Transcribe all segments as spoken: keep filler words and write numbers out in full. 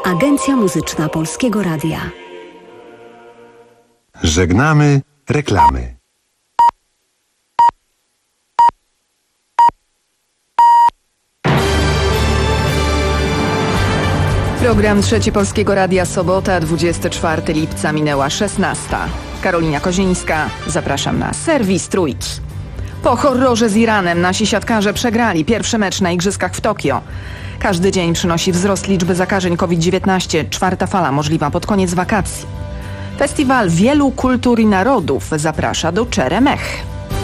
Agencja Muzyczna Polskiego Radia. Żegnamy reklamy. Program Trzeci Polskiego Radia, sobota, dwudziestego czwartego lipca, minęła szesnasta. Karolina Kozińska, zapraszam na serwis Trójki. Po horrorze z Iranem nasi siatkarze przegrali pierwszy mecz na Igrzyskach w Tokio. Każdy dzień przynosi wzrost liczby zakażeń COVID dziewiętnaście, czwarta fala możliwa pod koniec wakacji. Festiwal Wielu Kultur i Narodów zaprasza do Czeremech.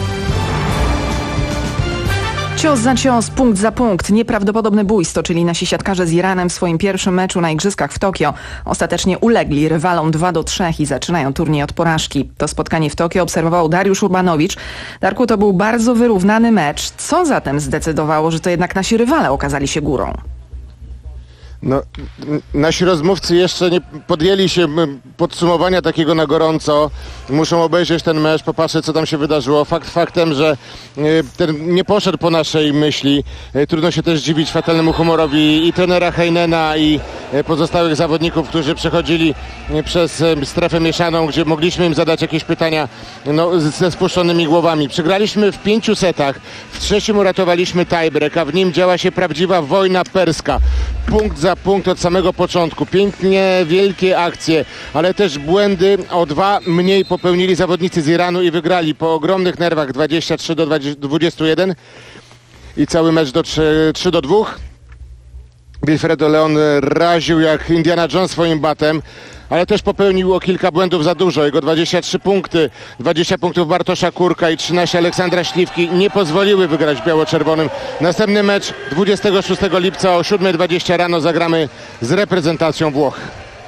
Cios za cios, punkt za punkt. Nieprawdopodobny bój stoczyli nasi siatkarze z Iranem w swoim pierwszym meczu na Igrzyskach w Tokio. Ostatecznie ulegli rywalom dwa do trzech i zaczynają turniej od porażki. To spotkanie w Tokio obserwował Dariusz Urbanowicz. Darku, to był bardzo wyrównany mecz. Co zatem zdecydowało, że to jednak nasi rywale okazali się górą? No, nasi rozmówcy jeszcze nie podjęli się podsumowania takiego na gorąco. Muszą obejrzeć ten mecz, popatrzeć, co tam się wydarzyło. Fakt faktem, że ten nie poszedł po naszej myśli. Trudno się też dziwić fatalnemu humorowi i trenera Heinena, i pozostałych zawodników, którzy przechodzili przez strefę mieszaną, gdzie mogliśmy im zadać jakieś pytania no, ze spuszczonymi głowami. Przegraliśmy w pięciu setach. W trzecim uratowaliśmy tiebreak, a w nim działa się prawdziwa wojna perska. Punkt za punkt od samego początku. Pięknie wielkie akcje, ale też błędy. O dwa mniej popełnili zawodnicy z Iranu i wygrali po ogromnych nerwach dwadzieścia trzy do dwudziestu jeden i cały mecz do trzy do dwóch. Wilfredo Leon raził jak Indiana Jones swoim batem, ale też popełnił o kilka błędów za dużo. Jego dwadzieścia trzy punkty, dwadzieścia punktów Bartosza Kurka i trzynaście Aleksandra Śliwki nie pozwoliły wygrać biało-czerwonym. Następny mecz dwudziestego szóstego lipca o siódma dwadzieścia rano zagramy z reprezentacją Włoch.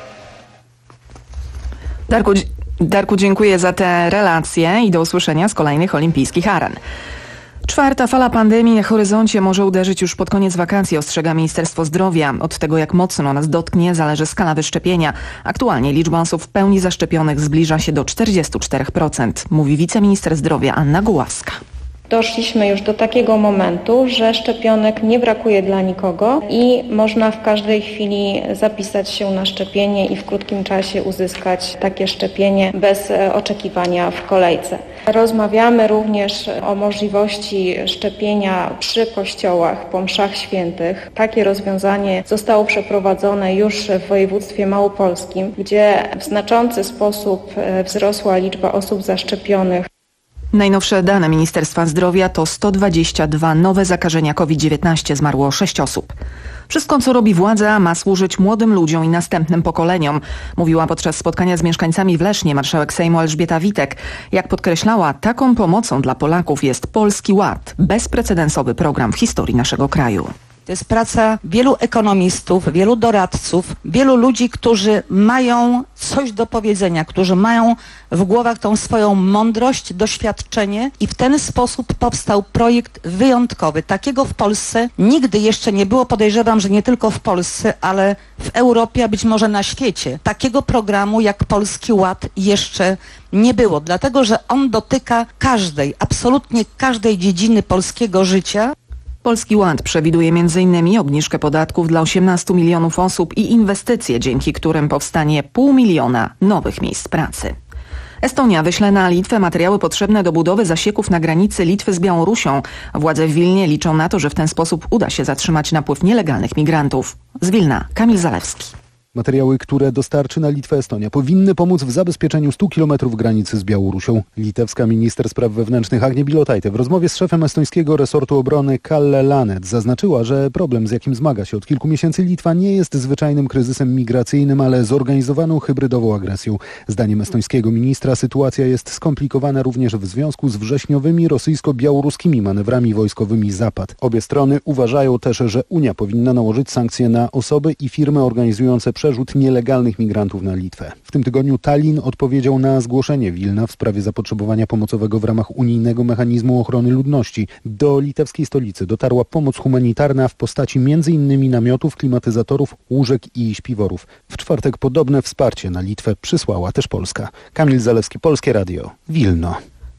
Darku, Darku, dziękuję za te relacje i do usłyszenia z kolejnych olimpijskich aren. Czwarta fala pandemii na horyzoncie może uderzyć już pod koniec wakacji, ostrzega Ministerstwo Zdrowia. Od tego, jak mocno nas dotknie, zależy skala wyszczepienia. Aktualnie liczba osób w pełni zaszczepionych zbliża się do czterdziestu czterech procent, mówi wiceminister zdrowia Anna Goławska. Doszliśmy już do takiego momentu, że szczepionek nie brakuje dla nikogo i można w każdej chwili zapisać się na szczepienie i w krótkim czasie uzyskać takie szczepienie bez oczekiwania w kolejce. Rozmawiamy również o możliwości szczepienia przy kościołach po mszach świętych. Takie rozwiązanie zostało przeprowadzone już w województwie małopolskim, gdzie w znaczący sposób wzrosła liczba osób zaszczepionych. Najnowsze dane Ministerstwa Zdrowia to sto dwadzieścia dwa nowe zakażenia COVID dziewiętnaście, zmarło sześć osób. Wszystko, co robi władza, ma służyć młodym ludziom i następnym pokoleniom, mówiła podczas spotkania z mieszkańcami w Lesznie marszałek Sejmu Elżbieta Witek. Jak podkreślała, taką pomocą dla Polaków jest Polski Ład, bezprecedensowy program w historii naszego kraju. To jest praca wielu ekonomistów, wielu doradców, wielu ludzi, którzy mają coś do powiedzenia, którzy mają w głowach tą swoją mądrość, doświadczenie i w ten sposób powstał projekt wyjątkowy. Takiego w Polsce nigdy jeszcze nie było, podejrzewam, że nie tylko w Polsce, ale w Europie, a być może na świecie. Takiego programu jak Polski Ład jeszcze nie było, dlatego że on dotyka każdej, absolutnie każdej dziedziny polskiego życia. Polski Ład przewiduje między innymi obniżkę podatków dla osiemnastu milionów osób i inwestycje, dzięki którym powstanie pół miliona nowych miejsc pracy. Estonia wyśle na Litwę materiały potrzebne do budowy zasieków na granicy Litwy z Białorusią. Władze w Wilnie liczą na to, że w ten sposób uda się zatrzymać napływ nielegalnych migrantów. Z Wilna Kamil Zalewski. Materiały, które dostarczy na Litwę Estonia, powinny pomóc w zabezpieczeniu stu kilometrów granicy z Białorusią. Litewska minister spraw wewnętrznych Agne Bilotaite w rozmowie z szefem estońskiego resortu obrony Kalle Lanet zaznaczyła, że problem, z jakim zmaga się od kilku miesięcy Litwa, nie jest zwyczajnym kryzysem migracyjnym, ale zorganizowaną hybrydową agresją. Zdaniem estońskiego ministra sytuacja jest skomplikowana również w związku z wrześniowymi rosyjsko-białoruskimi manewrami wojskowymi Zapad. Obie strony uważają też, że Unia powinna nałożyć sankcje na osoby i firmy organizujące przerzut nielegalnych migrantów na Litwę. W tym tygodniu Tallin odpowiedział na zgłoszenie Wilna w sprawie zapotrzebowania pomocowego w ramach unijnego mechanizmu ochrony ludności. Do litewskiej stolicy dotarła pomoc humanitarna w postaci między innymi namiotów, klimatyzatorów, łóżek i śpiworów. W czwartek podobne wsparcie na Litwę przysłała też Polska. Kamil Zalewski, Polskie Radio, Wilno.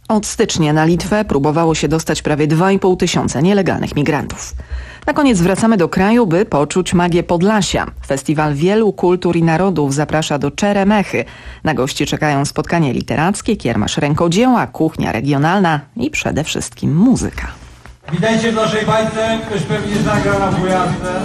Od stycznia na Litwę próbowało się dostać prawie dwa i pół tysiąca nielegalnych migrantów. Na koniec wracamy do kraju, by poczuć magię Podlasia. Festiwal wielu kultur i narodów zaprasza do Czeremechy. Na gości czekają spotkanie literackie, kiermasz rękodzieła, kuchnia regionalna i przede wszystkim muzyka. Witajcie w naszej bajce, ktoś pewnie zagra na fujasce.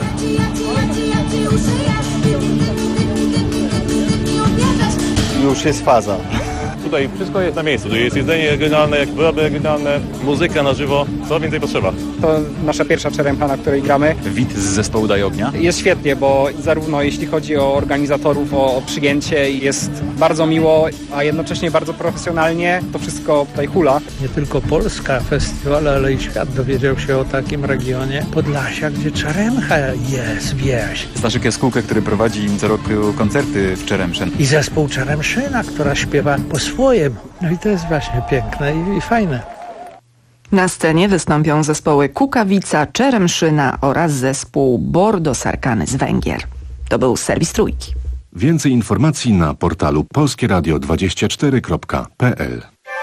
Już jest faza. Tutaj wszystko jest na miejscu, tu jest jedzenie regionalne, jak wyroby regionalne, muzyka na żywo, co więcej potrzeba. To nasza pierwsza czeremcha, na której gramy. Wit z zespołu Daj Ognia. Jest świetnie, bo zarówno jeśli chodzi o organizatorów, o, o przyjęcie, jest bardzo miło, a jednocześnie bardzo profesjonalnie. To wszystko tutaj hula. Nie tylko Polska festiwal, ale i świat dowiedział się o takim regionie Podlasia, gdzie czeremcha jest wieś. Staszek Jaskółka, który prowadzi co roku koncerty w Czeremsze. I zespół Czeremszyna, która śpiewa po swojemu. No i to jest właśnie piękne i, i fajne. Na scenie wystąpią zespoły Kukawica, Czeremszyna oraz zespół Bordo Sarkany z Węgier. To był serwis Trójki. Więcej informacji na portalu polskie radio dwadzieścia cztery kropka p l.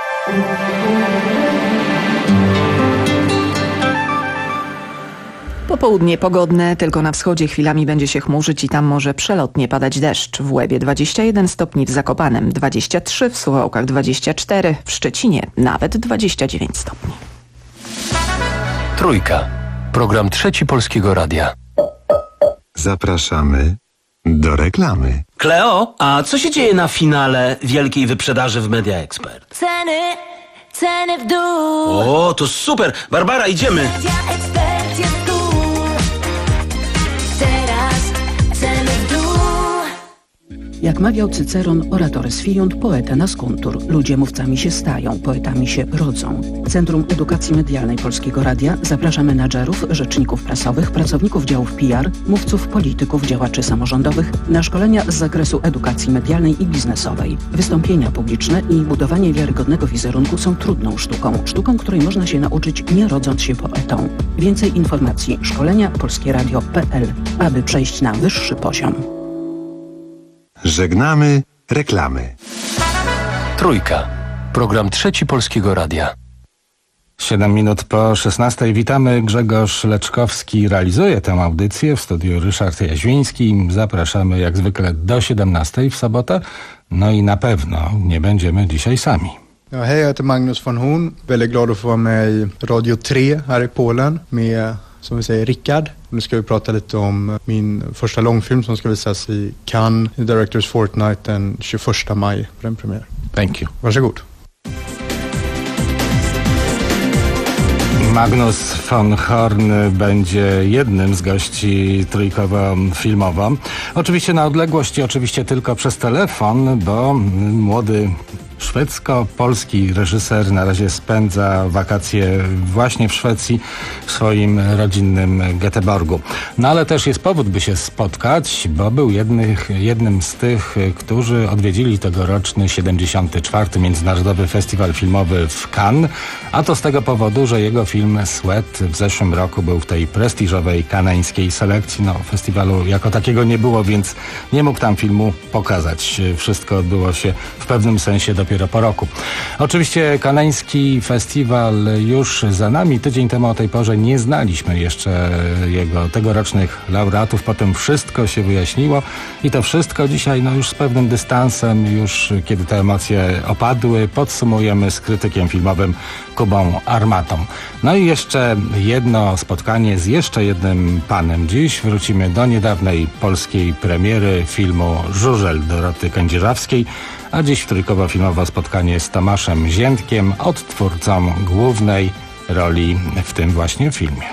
Popołudnie pogodne, tylko na wschodzie chwilami będzie się chmurzyć i tam może przelotnie padać deszcz. W Łebie dwadzieścia jeden stopni, w Zakopanem dwadzieścia trzy, w Suwałkach dwadzieścia cztery, w Szczecinie nawet dwadzieścia dziewięć stopni. Trójka. Program Trzeci Polskiego Radia. Zapraszamy do reklamy. Kleo, a co się dzieje na finale wielkiej wyprzedaży w Media Expert? Ceny, ceny w dół. O, to super! Barbara, idziemy! Media Expert jest tu. Teraz ceny w dół. Jak mawiał Cyceron, oratores fiunt, poeta nascuntur. Ludzie mówcami się stają, poetami się rodzą. Centrum Edukacji Medialnej Polskiego Radia zaprasza menadżerów, rzeczników prasowych, pracowników działów P R, mówców, polityków, działaczy samorządowych na szkolenia z zakresu edukacji medialnej i biznesowej. Wystąpienia publiczne i budowanie wiarygodnego wizerunku są trudną sztuką. Sztuką, której można się nauczyć, nie rodząc się poetą. Więcej informacji szkolenia polskieradio kropka p l, aby przejść na wyższy poziom. Żegnamy reklamy. Trójka. Program Trzeci Polskiego Radia. Siedem minut po szesnastej. Witamy. Grzegorz Leczkowski realizuje tę audycję. W studiu Ryszard Jaźwiński. Zapraszamy jak zwykle do siedemnastej w sobotę. No i na pewno nie będziemy dzisiaj sami. Ja, hej, jag heter Magnus von Horn. Väldigt glad att få vara med i Radio tre här i Polen med, som vi säger, Rickard. Nu ska vi prata lite om min första långfilm som ska visas i Cannes i Directors Fortnight den tjugoförsta maj på den premiär. Thank you. Varsågod. Magnus von Horn będzie jednym z gości trójkowo-filmowo. Oczywiście na odległość i oczywiście tylko przez telefon, bo młody szwedzko-polski reżyser na razie spędza wakacje właśnie w Szwecji, w swoim rodzinnym Göteborgu. No ale też jest powód, by się spotkać, bo był jednych, jednym z tych, którzy odwiedzili tegoroczny siedemdziesiąty czwarty Międzynarodowy Festiwal Filmowy w Cannes, a to z tego powodu, że jego film Sweat w zeszłym roku był w tej prestiżowej kanańskiej selekcji. No, festiwalu jako takiego nie było, więc nie mógł tam filmu pokazać. Wszystko odbyło się w pewnym sensie dopiero dopiero po roku. Oczywiście kanański festiwal już za nami. Tydzień temu o tej porze nie znaliśmy jeszcze jego tegorocznych laureatów. Potem wszystko się wyjaśniło i to wszystko dzisiaj no już z pewnym dystansem, już kiedy te emocje opadły, podsumujemy z krytykiem filmowym Kubą Armatą. No i jeszcze jedno spotkanie z jeszcze jednym panem. Dziś wrócimy do niedawnej polskiej premiery filmu Żużel Doroty Kędzierzawskiej, a dziś trójkowo-filmowe spotkanie z Tomaszem Ziętkiem, odtwórcą głównej roli w tym właśnie filmie.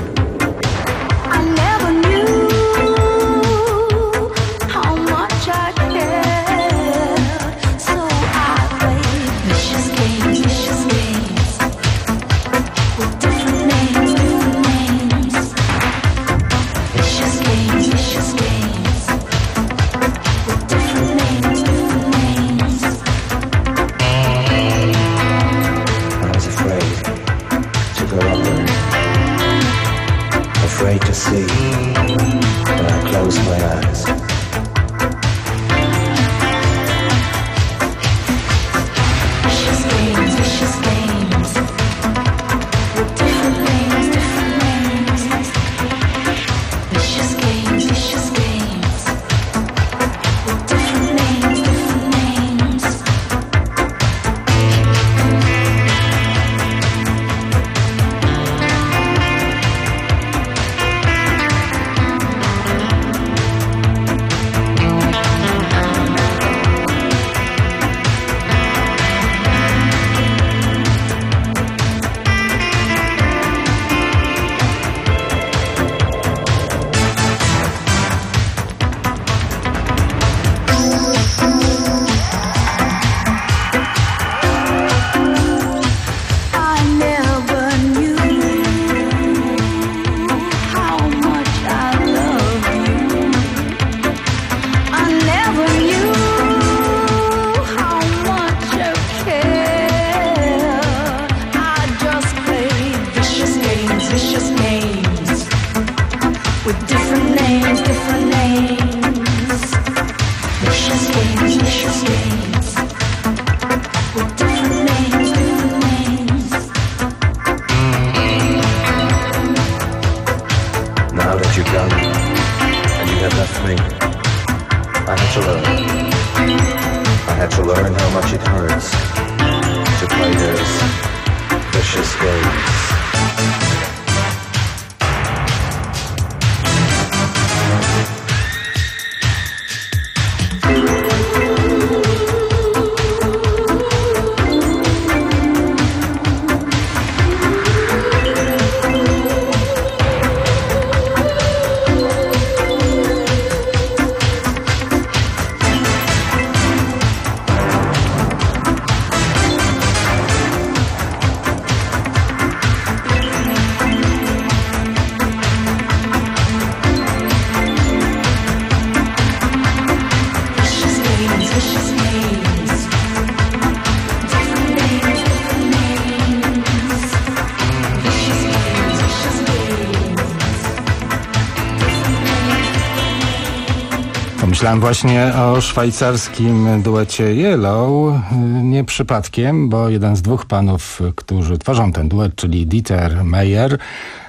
I Myślałem właśnie o szwajcarskim duecie Yellow, nie przypadkiem, bo jeden z dwóch panów, którzy tworzą ten duet, czyli Dieter Meier,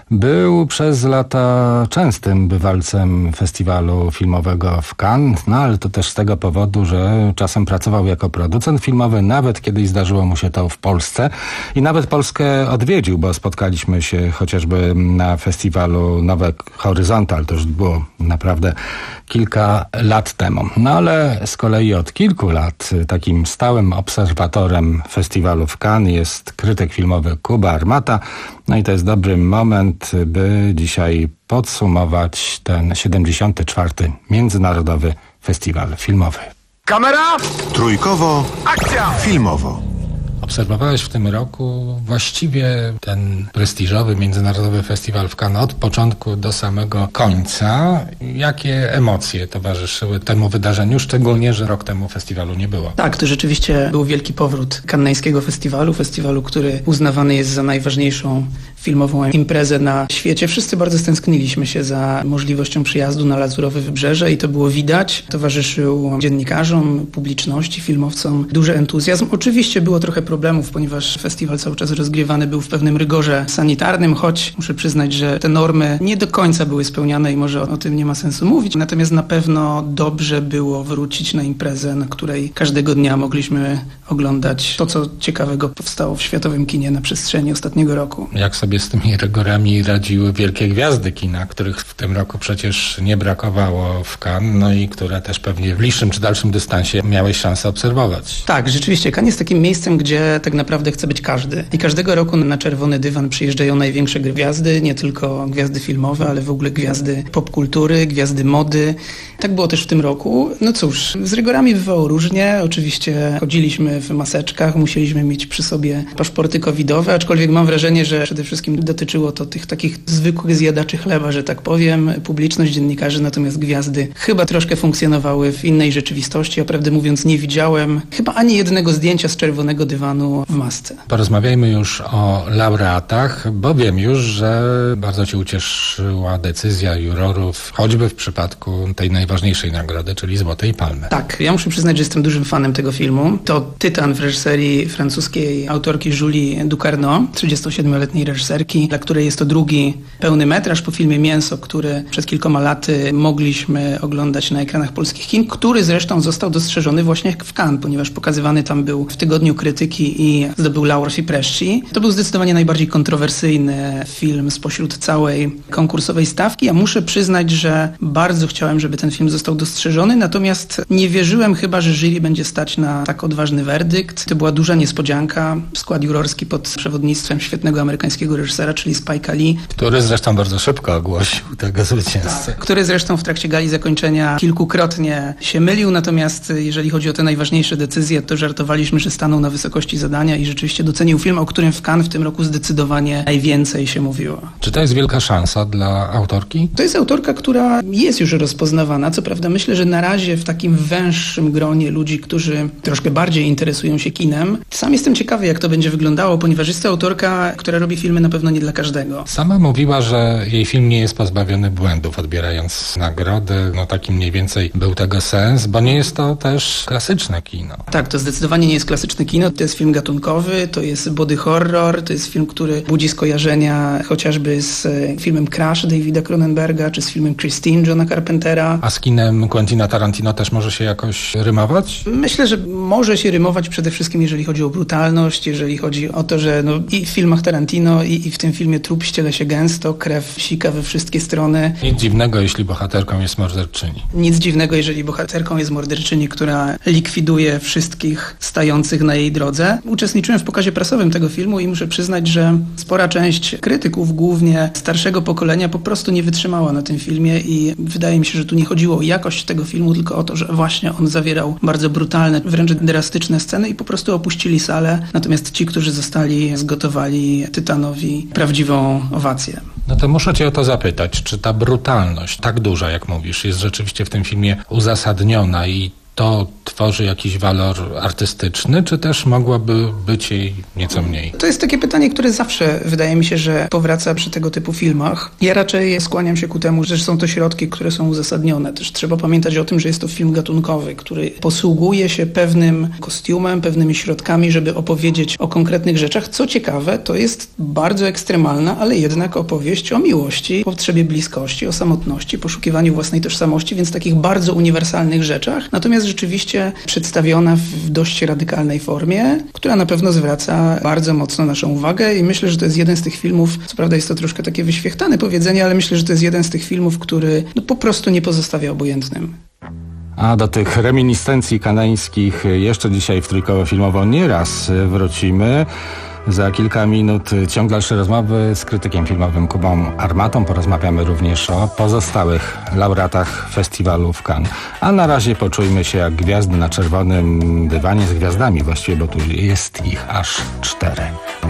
był przez lata częstym bywalcem festiwalu filmowego w Cannes, no ale to też z tego powodu, że czasem pracował jako producent filmowy, nawet kiedyś zdarzyło mu się to w Polsce i nawet Polskę odwiedził, bo spotkaliśmy się chociażby na festiwalu Nowe Horyzonty, ale to już było naprawdę kilka lat temu. No ale z kolei od kilku lat takim stałym obserwatorem festiwalu w Cannes jest krytyk filmowy Kuba Armata. No i to jest dobry moment, by dzisiaj podsumować ten siedemdziesiąty czwarty Międzynarodowy Festiwal Filmowy. Kamera! Trójkowo. Akcja! Filmowo. Obserwowałeś w tym roku właściwie ten prestiżowy Międzynarodowy Festiwal w Cannes od początku do samego końca. Jakie emocje towarzyszyły temu wydarzeniu, szczególnie, że rok temu festiwalu nie było? Tak, to rzeczywiście był wielki powrót kanneńskiego festiwalu, festiwalu, który uznawany jest za najważniejszą filmową imprezę na świecie. Wszyscy bardzo stęskniliśmy się za możliwością przyjazdu na Lazurowe Wybrzeże i to było widać. Towarzyszył dziennikarzom, publiczności, filmowcom duży entuzjazm. Oczywiście było trochę problemów, ponieważ festiwal cały czas rozgrywany był w pewnym rygorze sanitarnym, choć muszę przyznać, że te normy nie do końca były spełniane i może o tym nie ma sensu mówić. Natomiast na pewno dobrze było wrócić na imprezę, na której każdego dnia mogliśmy oglądać to, co ciekawego powstało w światowym kinie na przestrzeni ostatniego roku. Jak sobie z tymi rygorami radziły wielkie gwiazdy kina, których w tym roku przecież nie brakowało w Cannes, no i które też pewnie w bliższym czy dalszym dystansie miałeś szansę obserwować. Tak, rzeczywiście Cannes jest takim miejscem, gdzie tak naprawdę chce być każdy. I każdego roku na czerwony dywan przyjeżdżają największe gwiazdy, nie tylko gwiazdy filmowe, ale w ogóle gwiazdy popkultury, gwiazdy mody. Tak było też w tym roku. No cóż, z rygorami bywało różnie. Oczywiście chodziliśmy w maseczkach, musieliśmy mieć przy sobie paszporty covidowe, aczkolwiek mam wrażenie, że przede wszystkim dotyczyło to tych takich zwykłych zjadaczy chleba, że tak powiem, publiczność, dziennikarzy, natomiast gwiazdy chyba troszkę funkcjonowały w innej rzeczywistości. Ja prawdę mówiąc nie widziałem chyba ani jednego zdjęcia z czerwonego dywanu dywanu w masce. Porozmawiajmy już o laureatach, bo wiem już, że bardzo Cię ucieszyła decyzja jurorów, choćby w przypadku tej najważniejszej nagrody, czyli Złotej Palmy. Tak, ja muszę przyznać, że jestem dużym fanem tego filmu. To tytan w reżyserii francuskiej autorki Julie Ducarneau, trzydziestosiedmioletniej reżyserki, dla której jest to drugi pełny metraż po filmie Mięso, który przed kilkoma laty mogliśmy oglądać na ekranach polskich kin, który zresztą został dostrzeżony właśnie w Cannes, ponieważ pokazywany tam był w Tygodniu Krytyki i zdobył Lauro Cipresci. To był zdecydowanie najbardziej kontrowersyjny film spośród całej konkursowej stawki. Ja muszę przyznać, że bardzo chciałem, żeby ten film został dostrzeżony, natomiast nie wierzyłem chyba, że jury będzie stać na tak odważny werdykt. To była duża niespodzianka. Skład jurorski pod przewodnictwem świetnego amerykańskiego reżysera, czyli Spike'a Lee. Który zresztą bardzo szybko ogłosił tego zwycięzcę. Tak, który zresztą w trakcie gali zakończenia kilkukrotnie się mylił, natomiast jeżeli chodzi o te najważniejsze decyzje, to żartowaliśmy, że stanął na wysokości zadania i rzeczywiście docenił film, o którym w Cannes w tym roku zdecydowanie najwięcej się mówiło. Czy to jest wielka szansa dla autorki? To jest autorka, która jest już rozpoznawana. Co prawda myślę, że na razie w takim węższym gronie ludzi, którzy troszkę bardziej interesują się kinem. Sam jestem ciekawy, jak to będzie wyglądało, ponieważ jest to autorka, która robi filmy na pewno nie dla każdego. Sama mówiła, że jej film nie jest pozbawiony błędów, odbierając nagrody. No taki mniej więcej był tego sens, bo nie jest to też klasyczne kino. Tak, to zdecydowanie nie jest klasyczne kino. To jest film gatunkowy, to jest body horror, to jest film, który budzi skojarzenia chociażby z filmem Crash Davida Cronenberga, czy z filmem Christine Johna Carpentera. A z kinem Quentina Tarantino też może się jakoś rymować? Myślę, że może się rymować przede wszystkim, jeżeli chodzi o brutalność, jeżeli chodzi o to, że no i w filmach Tarantino, i, i w tym filmie trup ściele się gęsto, krew sika we wszystkie strony. Nic dziwnego, jeśli bohaterką jest morderczyni. Nic dziwnego, jeżeli bohaterką jest morderczyni, która likwiduje wszystkich stających na jej drodze. Uczestniczyłem w pokazie prasowym tego filmu i muszę przyznać, że spora część krytyków, głównie starszego pokolenia, po prostu nie wytrzymała na tym filmie i wydaje mi się, że tu nie chodziło o jakość tego filmu, tylko o to, że właśnie on zawierał bardzo brutalne, wręcz drastyczne sceny i po prostu opuścili salę. Natomiast ci, którzy zostali, zgotowali Tytanowi prawdziwą owację. No to muszę Cię o to zapytać, czy ta brutalność, tak duża jak mówisz, jest rzeczywiście w tym filmie uzasadniona i to tworzy jakiś walor artystyczny, czy też mogłaby być jej nieco mniej? To jest takie pytanie, które zawsze wydaje mi się, że powraca przy tego typu filmach. Ja raczej skłaniam się ku temu, że są to środki, które są uzasadnione. Też trzeba pamiętać o tym, że jest to film gatunkowy, który posługuje się pewnym kostiumem, pewnymi środkami, żeby opowiedzieć o konkretnych rzeczach. Co ciekawe, to jest bardzo ekstremalna, ale jednak opowieść o miłości, potrzebie bliskości, o samotności, poszukiwaniu własnej tożsamości, więc takich bardzo uniwersalnych rzeczach. Natomiast rzeczywiście przedstawiona w dość radykalnej formie, która na pewno zwraca bardzo mocno naszą uwagę i myślę, że to jest jeden z tych filmów, co prawda jest to troszkę takie wyświechtane powiedzenie, ale myślę, że to jest jeden z tych filmów, który no, po prostu nie pozostawia obojętnym. A do tych reminiscencji kanańskich jeszcze dzisiaj w Trójkowo Filmowo nieraz wrócimy. Za kilka minut ciąg dalszy rozmowy z krytykiem filmowym Kubą Armatą. Porozmawiamy również o pozostałych laureatach festiwalu w Cannes. A na razie poczujmy się jak gwiazdy na czerwonym dywanie z gwiazdami właściwie, bo tu jest ich aż cztery.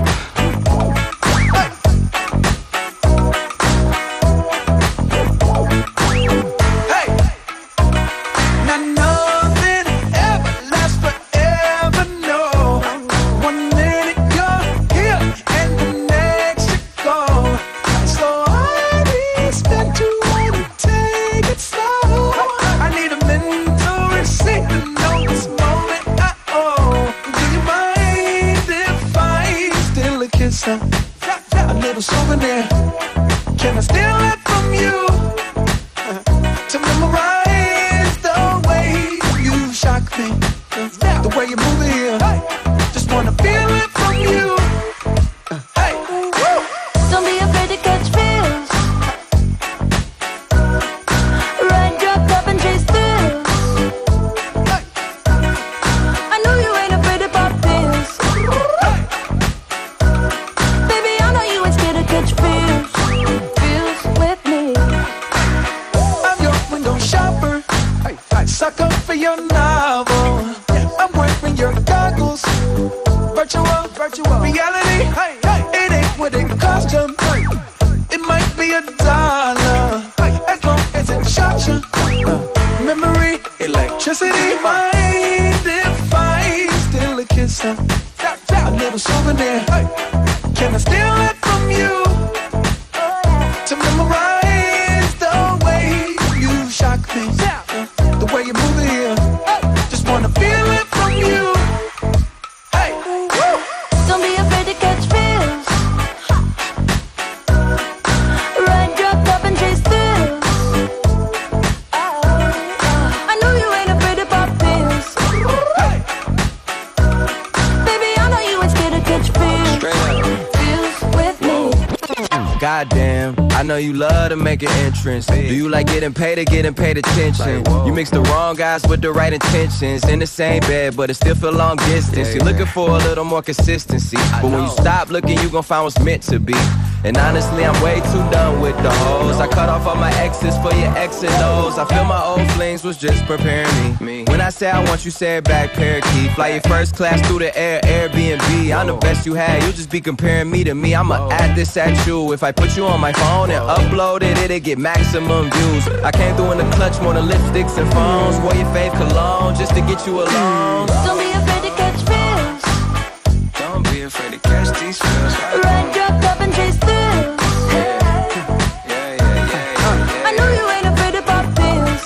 A little souvenir. Can I steal it from you? To memorize the way you shock me, the way you move it here. Just wanna feel it from you. Hey, don't be afraid to catch feels. Ride your cup and chase thrills. I know you ain't afraid to pop pills. Catch feels, feels with me. I'm your window shopper, sucker for your novel. I'm wearing your goggles, virtual, virtual reality. It ain't what it cost you. It might be a dollar, as long as it shocks you. Memory, electricity, mind if I steal a kiss? Can I steal it from you? To memorize the way you shock me, the way you move it here. Just wanna feel it from you. Hey, Don't be afraid to catch feels. Ride your cup and chase thrills. I know you ain't afraid to pop pills. Baby, I know you ain't scared to catch feels. Feels with me. Goddamn, I know you love to make an entrance. Do you like getting paid or getting paid attention? You mix the wrong guys with the right intentions. In the same bed, but it still feel long distance. You're looking for a little more consistency. But when you stop looking, you gon' find what's meant to be. And honestly, I'm way too done with the hoes. I cut off all my exes for your X and O's. I feel my old flings was just preparing me. When I say I want you, say it back, parakeet. Fly your first class through the air, Airbnb. I'm the best you had, you'll just be comparing me to me. I'ma add this at you. If I put you on my phone and upload it, it'll get maximum views. I came through in the clutch more than lipsticks and phones. Wore your fave cologne just to get you alone. Don't be afraid to catch feels. Don't be afraid to catch these feels. Ride your cup and chase thrills. I know you ain't afraid to pop pills.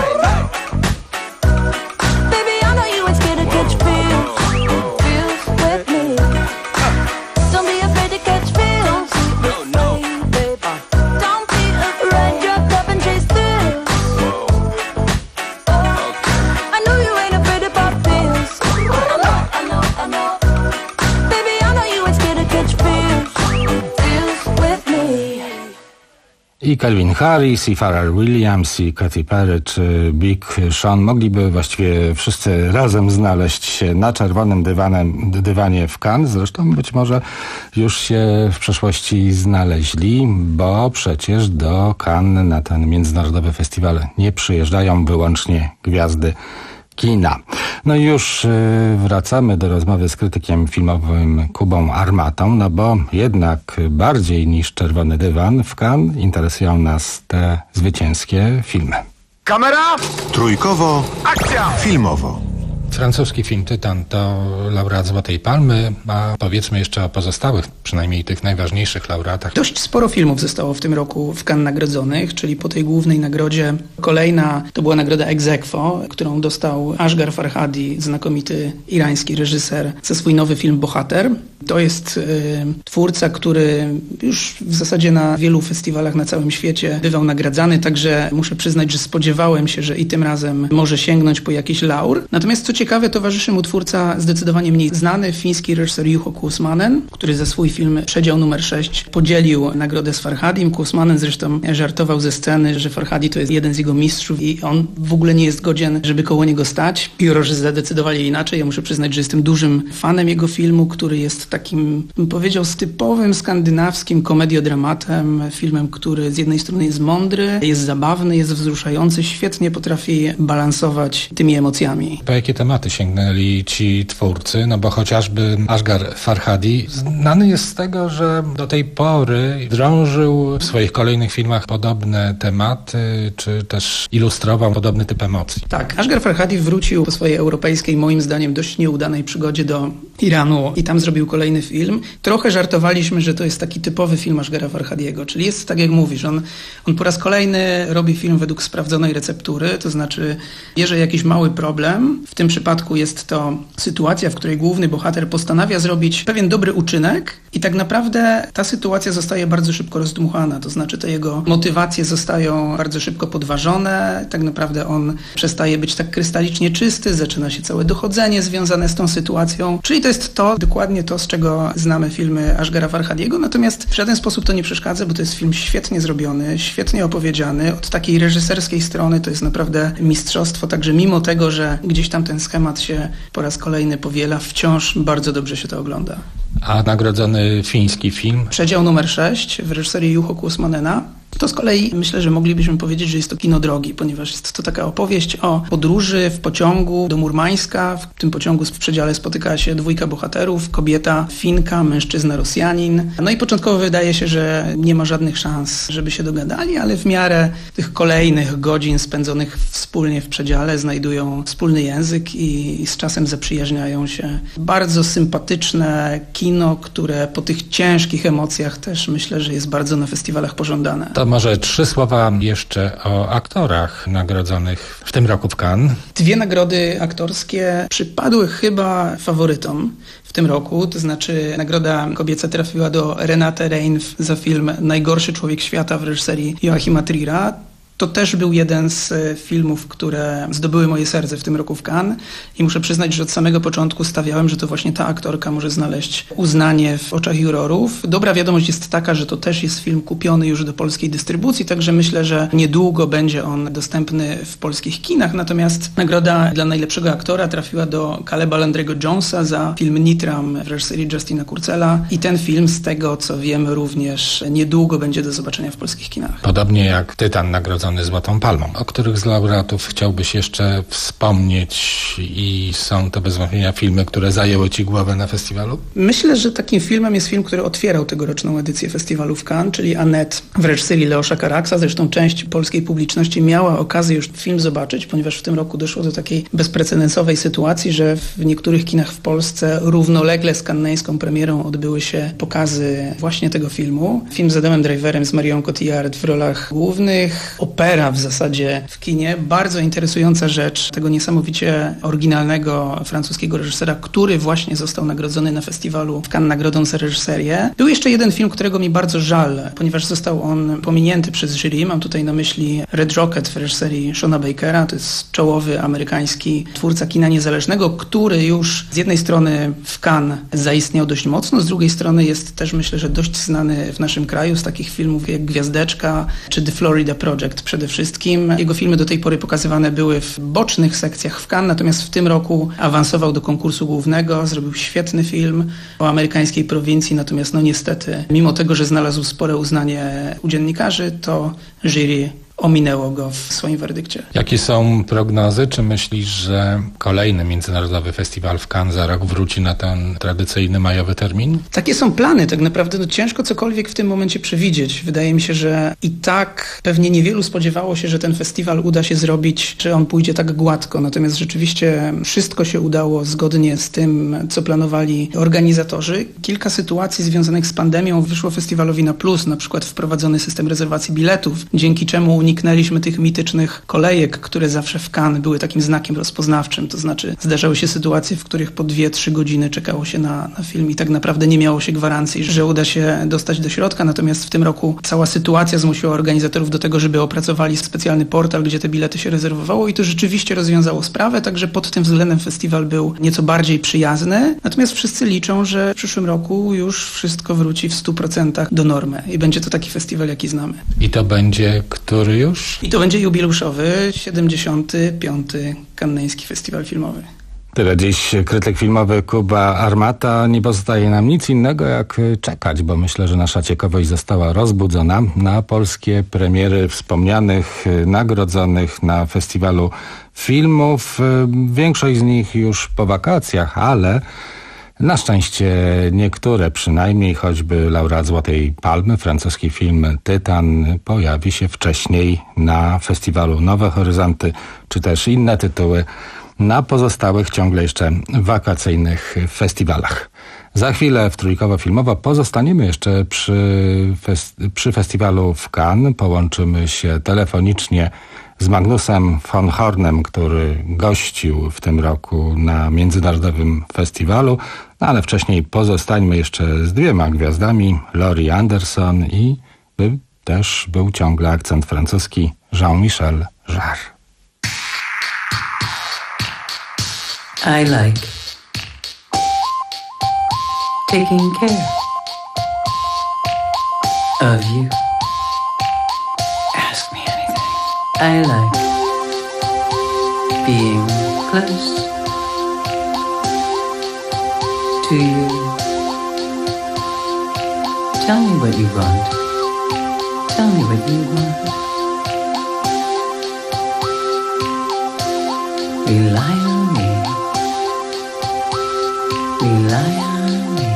Baby, I know you ain't scared to catch feels. Feels with me. Don't be afraid to catch feels. No, no. Don't be afraid. Ride your cup and chase thrills. I know you ain't afraid to pop pills. I know, I know, I know. Baby, I know you ain't scared to catch feels. Feels with me. I Calvin Harris, i Pharrell Williams, i Katy Perry, czy Big Sean mogliby właściwie wszyscy razem znaleźć się na czerwonym dywanem, dywanie w Cannes. Zresztą być może już się w przeszłości znaleźli, bo przecież do Cannes na ten międzynarodowy festiwal nie przyjeżdżają wyłącznie gwiazdy kina. No i już y, wracamy do rozmowy z krytykiem filmowym Kubą Armatą, no bo jednak bardziej niż czerwony dywan w Cannes interesują nas te zwycięskie filmy. Kamera! Trójkowo. Akcja! Filmowo. Francuski film Tytan to laureat Złotej Palmy, a powiedzmy jeszcze o pozostałych, przynajmniej tych najważniejszych laureatach. Dość sporo filmów zostało w tym roku w Cannes nagrodzonych, czyli po tej głównej nagrodzie kolejna to była nagroda ex aequo, którą dostał Asghar Farhadi, znakomity irański reżyser, za swój nowy film Bohater. To jest y, twórca, który już w zasadzie na wielu festiwalach na całym świecie bywał nagradzany, także muszę przyznać, że spodziewałem się, że i tym razem może sięgnąć po jakiś laur. Natomiast co ciekawe, towarzyszy mu twórca zdecydowanie mniej znany, fiński reżyser Juho Kuosmanen, który za swój film Przedział numer sześć podzielił nagrodę z Farhadim. Kuosmanen zresztą żartował ze sceny, że Farhadi to jest jeden z jego mistrzów i on w ogóle nie jest godzien, żeby koło niego stać. Jurorzy zadecydowali inaczej. Ja muszę przyznać, że jestem dużym fanem jego filmu, który jest takim, bym powiedział, z typowym skandynawskim komediodramatem. Filmem, który z jednej strony jest mądry, jest zabawny, jest wzruszający, świetnie potrafi balansować tymi emocjami. Po jakie tematy sięgnęli ci twórcy? No bo chociażby Asghar Farhadi znany jest z tego, że do tej pory drążył w swoich kolejnych filmach podobne tematy, czy też ilustrował podobny typ emocji. Tak, Asghar Farhadi wrócił po swojej europejskiej, moim zdaniem dość nieudanej przygodzie do Iranu i tam zrobił kolejny film. Trochę żartowaliśmy, że to jest taki typowy film Asghara Farhadiego, czyli jest tak jak mówisz, on, on po raz kolejny robi film według sprawdzonej receptury, to znaczy bierze jakiś mały problem, w tym przypadku jest to sytuacja, w której główny bohater postanawia zrobić pewien dobry uczynek i tak naprawdę ta sytuacja zostaje bardzo szybko rozdmuchana, to znaczy te jego motywacje zostają bardzo szybko podważone, tak naprawdę on przestaje być tak krystalicznie czysty, zaczyna się całe dochodzenie związane z tą sytuacją, czyli to jest to, dokładnie to, z czego znamy filmy Asghara Farhadiego, natomiast w żaden sposób to nie przeszkadza, bo to jest film świetnie zrobiony, świetnie opowiedziany, od takiej reżyserskiej strony to jest naprawdę mistrzostwo, także mimo tego, że gdzieś tam ten schemat się po raz kolejny powiela, wciąż bardzo dobrze się to ogląda. A nagrodzony fiński film? Przedział numer sześć w reżyserii Juho Kuosmanena. To z kolei myślę, że moglibyśmy powiedzieć, że jest to kino drogi, ponieważ jest to taka opowieść o podróży w pociągu do Murmańska. W tym pociągu w przedziale spotyka się dwójka bohaterów, kobieta Finka, mężczyzna Rosjanin. No i początkowo wydaje się, że nie ma żadnych szans, żeby się dogadali, ale w miarę tych kolejnych godzin spędzonych wspólnie w przedziale znajdują wspólny język i z czasem zaprzyjaźniają się. Bardzo sympatyczne kino, które po tych ciężkich emocjach też myślę, że jest bardzo na festiwalach pożądane. To może trzy słowa jeszcze o aktorach nagrodzonych w tym roku w Cannes. Dwie nagrody aktorskie przypadły chyba faworytom w tym roku, to znaczy nagroda kobieca trafiła do Renate Reinf za film Najgorszy człowiek świata w reżyserii Joachima Trira. To też był jeden z filmów, które zdobyły moje serce w tym roku w Cannes i muszę przyznać, że od samego początku stawiałem, że to właśnie ta aktorka może znaleźć uznanie w oczach jurorów. Dobra wiadomość jest taka, że to też jest film kupiony już do polskiej dystrybucji, także myślę, że niedługo będzie on dostępny w polskich kinach. Natomiast nagroda dla najlepszego aktora trafiła do Caleba Landry'ego Jonesa za film Nitram w reżyserii Justina Kurcela i ten film, z tego co wiem, również niedługo będzie do zobaczenia w polskich kinach. Podobnie jak Tytan nagrodzony Złotą Palmą. O których z laureatów chciałbyś jeszcze wspomnieć i są to bez wątpienia filmy, które zajęły Ci głowę na festiwalu? Myślę, że takim filmem jest film, który otwierał tegoroczną edycję festiwalu w Cannes, czyli Annette w reżyserii Leosza Caraxa. Zresztą część polskiej publiczności miała okazję już film zobaczyć, ponieważ w tym roku doszło do takiej bezprecedensowej sytuacji, że w niektórych kinach w Polsce równolegle z kanneńską premierą odbyły się pokazy właśnie tego filmu. Film z Adamem Driverem, z Marion Cotillard w rolach głównych. Opera w zasadzie w kinie. Bardzo interesująca rzecz tego niesamowicie oryginalnego francuskiego reżysera, który właśnie został nagrodzony na festiwalu w Cannes nagrodą za reżyserię. Był jeszcze jeden film, którego mi bardzo żal, ponieważ został on pominięty przez jury. Mam tutaj na myśli Red Rocket w reżyserii Shona Bakera. To jest czołowy amerykański twórca kina niezależnego, który już z jednej strony w Cannes zaistniał dość mocno, z drugiej strony jest też, myślę, że dość znany w naszym kraju z takich filmów jak Gwiazdeczka czy The Florida Project przede wszystkim. Jego filmy do tej pory pokazywane były w bocznych sekcjach w Cannes, natomiast w tym roku awansował do konkursu głównego, zrobił świetny film o amerykańskiej prowincji, natomiast no niestety, mimo tego, że znalazł spore uznanie u dziennikarzy, to jury ominęło go w swoim werdykcie. Jakie są prognozy? Czy myślisz, że kolejny międzynarodowy festiwal w Cannes za rok wróci na ten tradycyjny majowy termin? Takie są plany. Tak naprawdę no, ciężko cokolwiek w tym momencie przewidzieć. Wydaje mi się, że i tak pewnie niewielu spodziewało się, że ten festiwal uda się zrobić, czy on pójdzie tak gładko. Natomiast rzeczywiście wszystko się udało zgodnie z tym, co planowali organizatorzy. Kilka sytuacji związanych z pandemią wyszło festiwalowi na plus, na przykład wprowadzony system rezerwacji biletów, dzięki czemu uniknęliśmy tych mitycznych kolejek, które zawsze w Cannes były takim znakiem rozpoznawczym. To znaczy zdarzały się sytuacje, w których po dwie, trzy godziny czekało się na, na film i tak naprawdę nie miało się gwarancji, że uda się dostać do środka. Natomiast w tym roku cała sytuacja zmusiła organizatorów do tego, żeby opracowali specjalny portal, gdzie te bilety się rezerwowało i to rzeczywiście rozwiązało sprawę. Także pod tym względem festiwal był nieco bardziej przyjazny. Natomiast wszyscy liczą, że w przyszłym roku już wszystko wróci w stu procentach do normy i będzie to taki festiwal, jaki znamy. I to będzie który już? I to będzie jubileuszowy, siedemdziesiąty piąty Kanneński Festiwal Filmowy. Tyle dziś krytyk filmowy Kuba Armata. Nie pozostaje nam nic innego jak czekać, bo myślę, że nasza ciekawość została rozbudzona na polskie premiery wspomnianych, nagrodzonych na festiwalu filmów. Większość z nich już po wakacjach, ale na szczęście niektóre przynajmniej, choćby laureat Złotej Palmy, francuski film Tytan, pojawi się wcześniej na festiwalu Nowe Horyzonty, czy też inne tytuły na pozostałych ciągle jeszcze wakacyjnych festiwalach. Za chwilę w Trójkowo Filmowo pozostaniemy jeszcze przy, fes- przy festiwalu w Cannes. Połączymy się telefonicznie z Magnusem von Hornem, który gościł w tym roku na międzynarodowym festiwalu, no ale wcześniej pozostańmy jeszcze z dwiema gwiazdami, Laurie Anderson i by też był ciągle akcent francuski, Jean-Michel Jarre. I like taking care of you. Ask me anything. I like being close to you. Tell me what you want. Tell me what you want. Rely on me. Rely on me.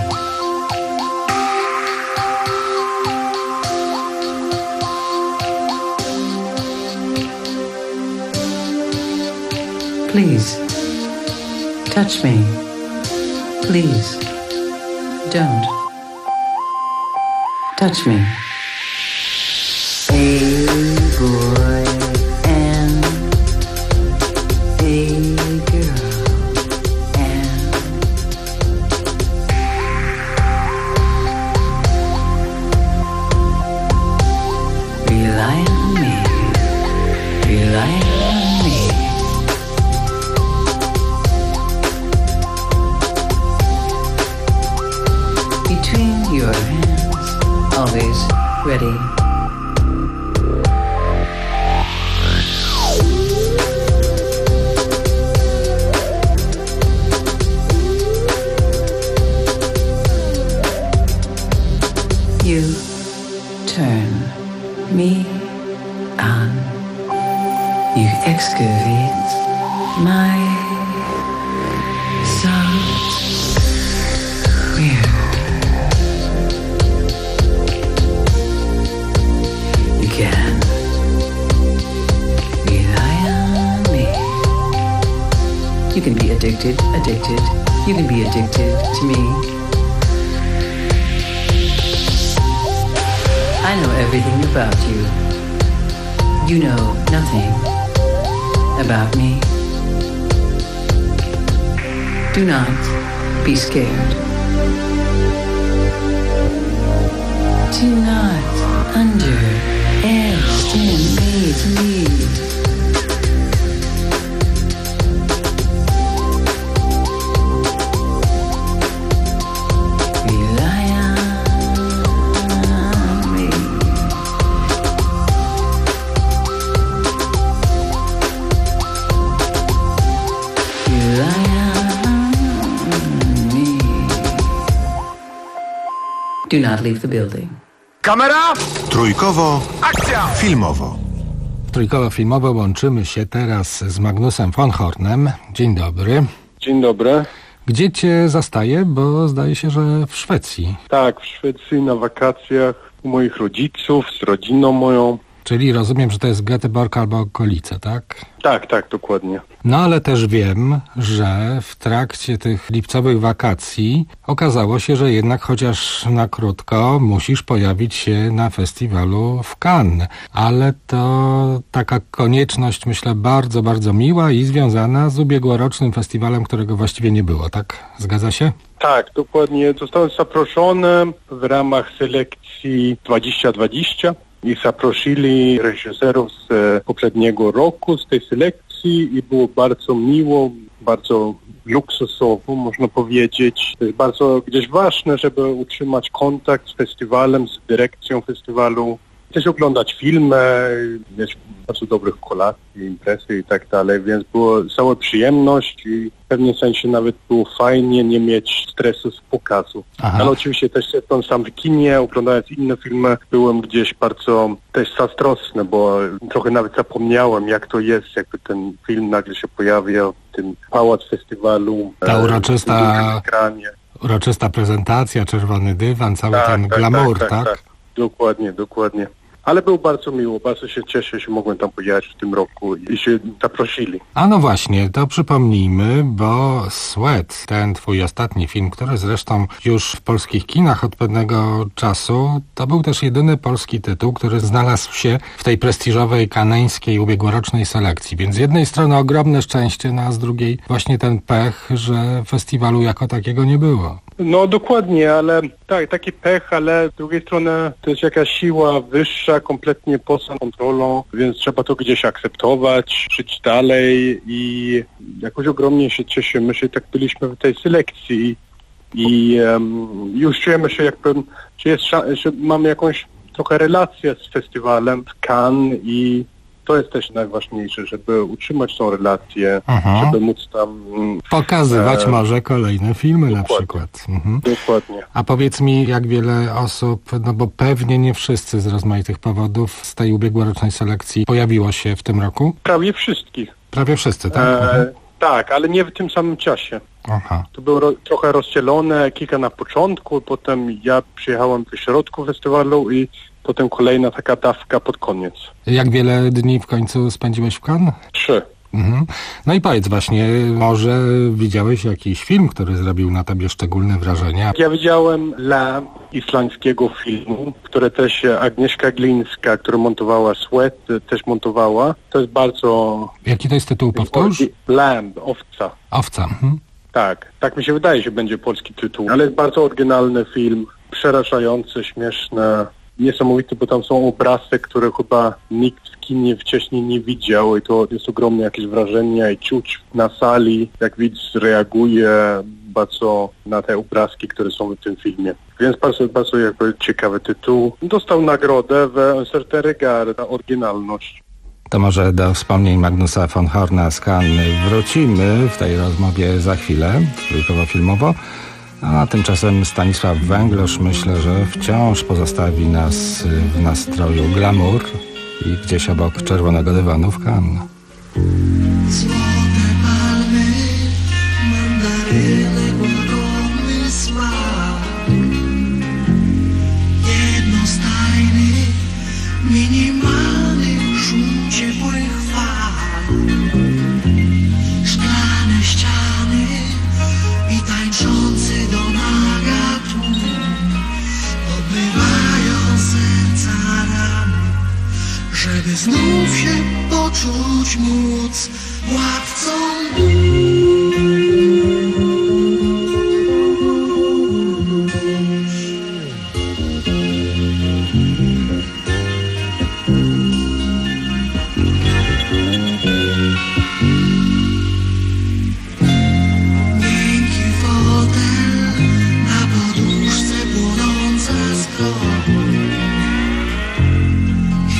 Please, touch me. Please, don't. Touch me. A boy and a girl and rely on me, rely on me. Between your hands, always ready. You turn me on. You excavate my soul. Where you can rely on me. You can be addicted, addicted. You can be addicted to me. I know everything about you. You know nothing about me. Do not be scared. Do not underestimate me. Do not leave the building. Kamera! Trójkowo. Akcja! Filmowo. Trójkowo filmowo łączymy się teraz z Magnusem von Hornem. Dzień dobry. Dzień dobry. Gdzie cię zastaję? Bo zdaje się, że w Szwecji. Tak, w Szwecji na wakacjach u moich rodziców, z rodziną moją. Czyli rozumiem, że to jest Göteborg albo okolice, tak? Tak, tak, dokładnie. No ale też wiem, że w trakcie tych lipcowych wakacji okazało się, że jednak chociaż na krótko musisz pojawić się na festiwalu w Cannes. Ale to taka konieczność, myślę, bardzo, bardzo miła i związana z ubiegłorocznym festiwalem, którego właściwie nie było, tak? Zgadza się? Tak, dokładnie. Zostałem zaproszony w ramach selekcji dwadzieścia dwadzieścia. I zaprosili reżyserów z poprzedniego roku, z tej selekcji i było bardzo miło, bardzo luksusowo, można powiedzieć. To jest bardzo gdzieś ważne, żeby utrzymać kontakt z festiwalem, z dyrekcją festiwalu. Też oglądać filmy, mieć bardzo dobrych kolacji, imprezy i tak dalej, więc było cała przyjemność i w pewnym sensie nawet było fajnie nie mieć stresu z pokazu. Aha. Ale oczywiście też siedząc sam w kinie, oglądając inne filmy, byłem gdzieś bardzo też zazdrosny, bo trochę nawet zapomniałem, jak to jest, jakby ten film nagle się pojawiał w tym pałac festiwalu. Ta uroczysta, uroczysta prezentacja, czerwony dywan, cały tak, ten tak, glamour, tak, tak, tak? tak? Dokładnie, dokładnie. Ale było bardzo miło, bardzo się cieszę, że mogłem tam pojechać w tym roku i się zaprosili. A no właśnie, to przypomnijmy, bo Sweat, ten twój ostatni film, który zresztą już w polskich kinach od pewnego czasu, to był też jedyny polski tytuł, który znalazł się w tej prestiżowej kaneńskiej ubiegłorocznej selekcji. Więc z jednej strony ogromne szczęście, no a z drugiej właśnie ten pech, że festiwalu jako takiego nie było. No dokładnie, ale tak, taki pech, ale z drugiej strony to jest jakaś siła wyższa, kompletnie poza kontrolą, więc trzeba to gdzieś akceptować, żyć dalej i jakoś ogromnie się cieszymy, że tak byliśmy w tej selekcji i um, już czujemy się jakby, że, jest, że mamy jakąś trochę relację z festiwalem w Cannes i To jest też najważniejsze, żeby utrzymać tą relację, Aha. żeby móc tam... Pokazywać e, może kolejne filmy dokładnie. Na przykład. Mhm. Dokładnie. A powiedz mi, jak wiele osób, no bo pewnie nie wszyscy z rozmaitych powodów z tej ubiegłorocznej selekcji pojawiło się w tym roku? Prawie wszystkich. Prawie wszyscy, tak? E, mhm. Tak, ale nie w tym samym czasie. Aha. To było ro- trochę rozdzielone, kilka na początku, potem ja przyjechałem w środku festiwalu i potem kolejna taka dawka pod koniec. Jak wiele dni w końcu spędziłeś w Cannes? Trzy. Mhm. No i powiedz właśnie, może widziałeś jakiś film, który zrobił na tobie szczególne wrażenie? Ja widziałem La islandzkiego filmu, które też Agnieszka Glińska, która montowała Sweat, też montowała. To jest bardzo... Jaki to jest tytuł, powtórz? Lamb, owca. Owca. Mhm. Tak, tak mi się wydaje, że będzie polski tytuł. Ale jest bardzo oryginalny film, przerażający, śmieszny, niesamowity, bo tam są obrazy, które chyba nikt w kinie wcześniej nie widział i to jest ogromne jakieś wrażenie i czuć na sali, jak widz reaguje bardzo na te obrazki, które są w tym filmie. Więc bardzo, bardzo jakby ciekawy tytuł. Dostał nagrodę w Un certain regard na oryginalność. To może do wspomnień Magnusa von Horna z Cannes wrócimy w tej rozmowie za chwilę, trójkowo-filmowo. A tymczasem Stanisław Węglosz myślę, że wciąż pozostawi nas w nastroju glamour i gdzieś obok czerwonego dywanu w Cannes. Złote palmy, mandaryny, łagodny smak. Jednostajny, minimalny szum ciepłych fal. Szklane ściany i tańczący do naga tłum odbywają serca rany, żeby znów się poczuć móc władcą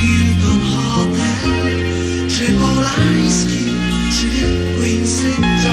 Polański czy Quincy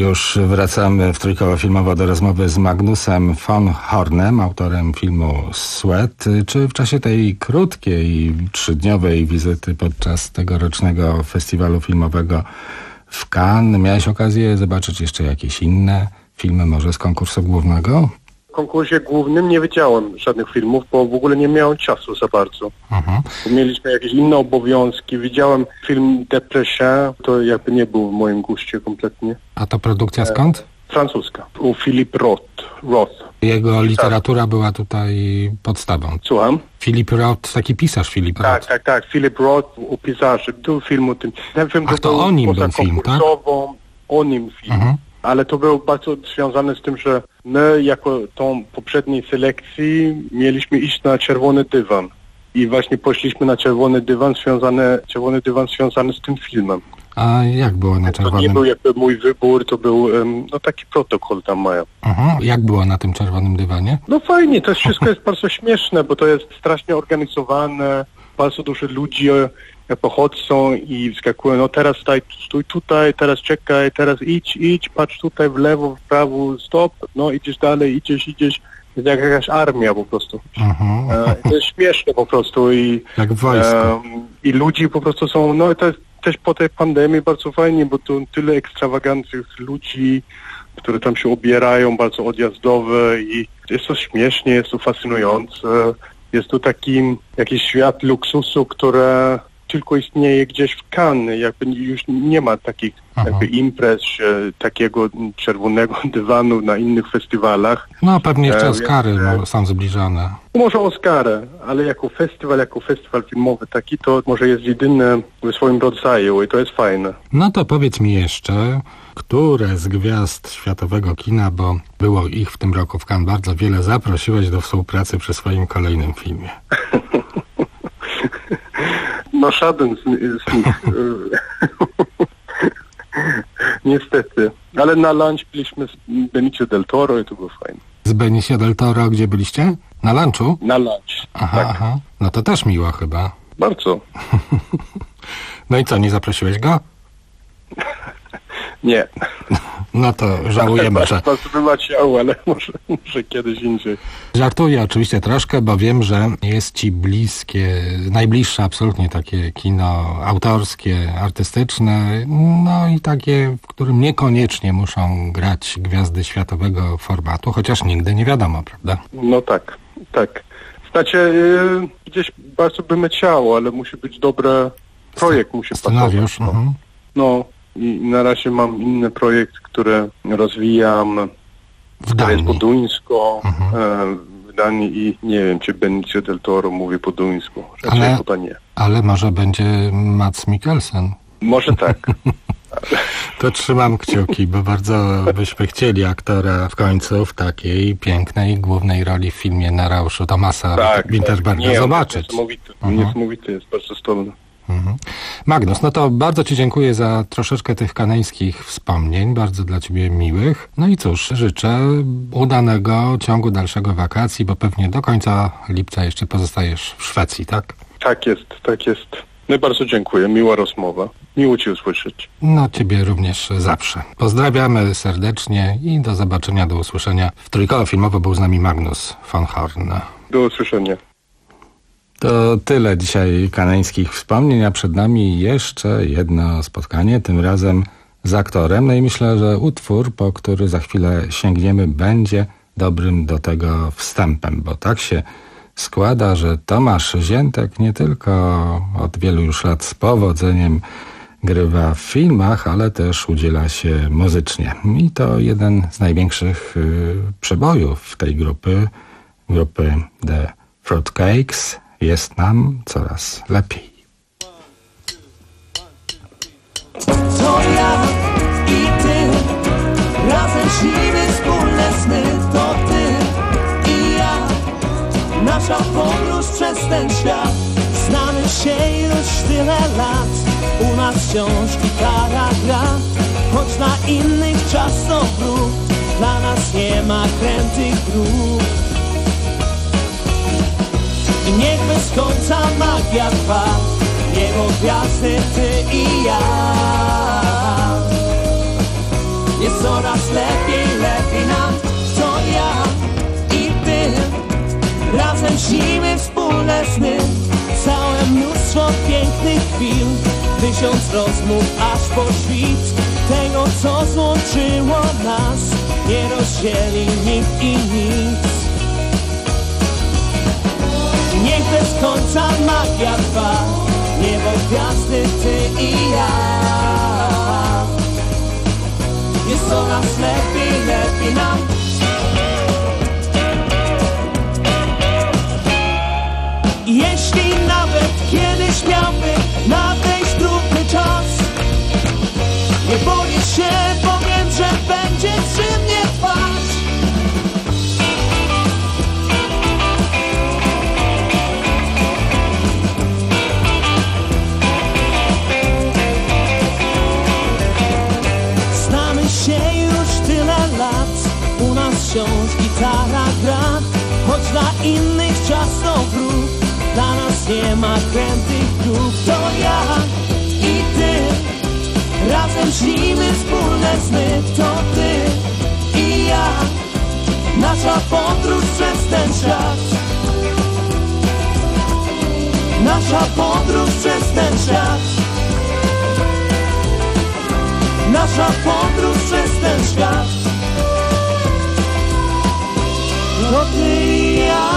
już wracamy w Trójkowo Filmowo do rozmowy z Magnusem von Hornem, autorem filmu Sweat. Czy w czasie tej krótkiej, trzydniowej wizyty podczas tegorocznego festiwalu filmowego w Cannes miałeś okazję zobaczyć jeszcze jakieś inne filmy, może z konkursu głównego? W konkursie głównym nie widziałem żadnych filmów, bo w ogóle nie miałem czasu za bardzo. Mhm. Mieliśmy jakieś inne obowiązki. Widziałem film Depression, to jakby nie był w moim guście kompletnie. A to produkcja skąd? E, francuska. U Philip Roth. Roth. Jego literatura była tutaj podstawą. Słucham? Philip Roth, taki pisarz Philip Roth. Tak, tak, tak. Philip Roth u pisarzy. Był film o tym. Ten film Ach, to, to o nim był film, tak? O nim film. Mhm. Ale to było bardzo związane z tym, że my jako tą poprzedniej selekcji mieliśmy iść na czerwony dywan. I właśnie poszliśmy na czerwony dywan związany, czerwony dywan związany z tym filmem. A jak było na czerwonym? To nie był jakby mój wybór, to był um, no taki protokół tam mają. Aha. Jak było na tym czerwonym dywanie? No fajnie, to wszystko jest bardzo śmieszne, bo to jest strasznie organizowane, bardzo dużo ludzi pochodzą i wskakują, no teraz staj, stój tutaj, teraz czekaj, teraz idź, idź, patrz tutaj w lewo, w prawo, stop, no idziesz dalej, idziesz, idziesz. Jest jak jakaś armia po prostu. Uh-huh. E, to jest śmieszne po prostu i, jak wojsko. E, i ludzi po prostu są, no to jest też po tej pandemii bardzo fajnie, bo tu tyle ekstrawagantnych ludzi, które tam się obierają, bardzo odjazdowe i jest to śmiesznie, jest to fascynujące. Jest to taki jakiś świat luksusu, które tylko istnieje gdzieś w Cannes, jakby już nie ma takich jakby imprez, e, takiego czerwonego dywanu na innych festiwalach. No pewnie jeszcze e, Oscary więc, są zbliżone. Może Oscary, ale jako festiwal, jako festiwal filmowy taki, to może jest jedyny w swoim rodzaju i to jest fajne. No to powiedz mi jeszcze, które z gwiazd światowego kina, bo było ich w tym roku w Cannes bardzo wiele, zaprosiłeś do współpracy przy swoim kolejnym filmie? No żaden z, z nich. Niestety. Ale na lunch byliśmy z Benicio del Toro i to było fajne. Z Benicio del Toro gdzie byliście? Na lunchu? Na lunch. Aha, tak. aha. No to też miło chyba. Bardzo. No i co, nie zaprosiłeś go? Nie. No to żałujemy, że... Bardzo bym chciał, ale może, może kiedyś indziej. Żartuję oczywiście troszkę, bo wiem, że jest ci bliskie, najbliższe absolutnie takie kino autorskie, artystyczne, no i takie, w którym niekoniecznie muszą grać gwiazdy światowego formatu, chociaż nigdy nie wiadomo, prawda? No tak, tak. Znaczy, yy, gdzieś bardzo bym chciał, ale musi być dobry projekt, musi Scenariusz, pasować. No. Mhm. no. I na razie mam inny projekt, który rozwijam, w który jest po duńsku, mhm. e, w Danii i nie wiem, czy Benicio del Toro mówi po duńsku. Raczej ale, chyba nie. Ale może będzie Mads Mikkelsen. Może tak. To trzymam kciuki, bo bardzo byśmy chcieli aktora w końcu w takiej pięknej głównej roli w filmie Na rauszu Thomasa tak, Winterberga tak. zobaczyć. Niesamowity, mhm. niesamowity jest, bardzo stolny. Mhm. Magnus, no to bardzo ci dziękuję za troszeczkę tych kaneńskich wspomnień, bardzo dla ciebie miłych. No i cóż, życzę udanego ciągu dalszego wakacji, bo pewnie do końca lipca jeszcze pozostajesz w Szwecji, tak? Tak jest, tak jest. No i bardzo dziękuję, miła rozmowa. Miło cię usłyszeć. No ciebie również zawsze. Pozdrawiamy serdecznie i do zobaczenia, do usłyszenia. W Trójkowo Filmowo był z nami Magnus von Horn. Do usłyszenia. To tyle dzisiaj kaneńskich wspomnień, a przed nami jeszcze jedno spotkanie, tym razem z aktorem. No i myślę, że utwór, po który za chwilę sięgniemy, będzie dobrym do tego wstępem, bo tak się składa, że Tomasz Ziętek nie tylko od wielu już lat z powodzeniem grywa w filmach, ale też udziela się muzycznie. I to jeden z największych y, przebojów tej grupy, grupy The Fruitcakes. Jest nam coraz lepiej. To ja i ty, razem śnimy wspólne sny. To ty i ja, nasza podróż przez ten świat. Znamy się już tyle lat, u nas wciąż gitara gra. Choć na innych czas to brud, dla nas nie ma krętych dróg. I niech bez końca magia trwa, niebo gwiazdy, ty i ja. Jest coraz lepiej, lepiej nam. To ja i ty, razem śnimy wspólne sny. Całe mnóstwo pięknych chwil, tysiąc rozmów aż po świt. Tego co złączyło nas, nie rozdzieli nikt i nic. Niech bez końca magia trwa, niebo, gwiazdy, ty i ja. Jest coraz lepiej, lepiej nam. Jeśli nawet kiedyś miałby nadejść trudny czas, nie boję się, bo wiem, że będzie przy mnie twarz. Znamy się już tyle lat, u nas wciąż gitara gra. Choć dla innych czas to wróg, dla nas nie ma krętych dróg. To ja i ty, razem śnimy wspólne sny. To ty i ja, nasza podróż przez ten świat. Nasza podróż przez ten świat. Nasza podróż przez ten świat. To ty i ja.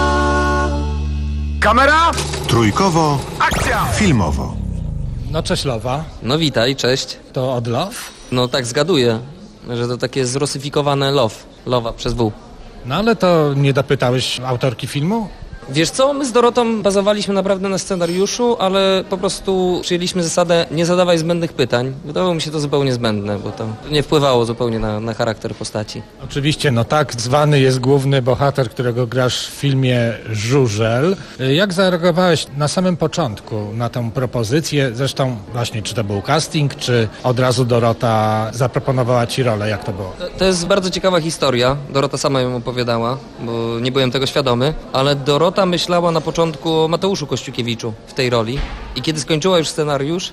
Kamera! Trójkowo. Akcja! Filmowo. No cześć Lowa. No witaj, cześć. To od Love? No tak zgaduję, że to takie zrusyfikowane love. Lowa przez W. No ale to nie dopytałeś autorki filmu? Wiesz co, my z Dorotą bazowaliśmy naprawdę na scenariuszu, ale po prostu przyjęliśmy zasadę nie zadawaj zbędnych pytań. Wydawało mi się to zupełnie zbędne, bo to nie wpływało zupełnie na, na charakter postaci. Oczywiście, no tak zwany jest główny bohater, którego grasz w filmie Żużel. Jak zareagowałeś na samym początku na tę propozycję? Zresztą właśnie, czy to był casting, czy od razu Dorota zaproponowała ci rolę? Jak to było? To, to jest bardzo ciekawa historia. Dorota sama ją opowiadała, bo nie byłem tego świadomy, ale Dorota myślała na początku o Mateuszu Kościukiewiczu w tej roli i kiedy skończyła już scenariusz,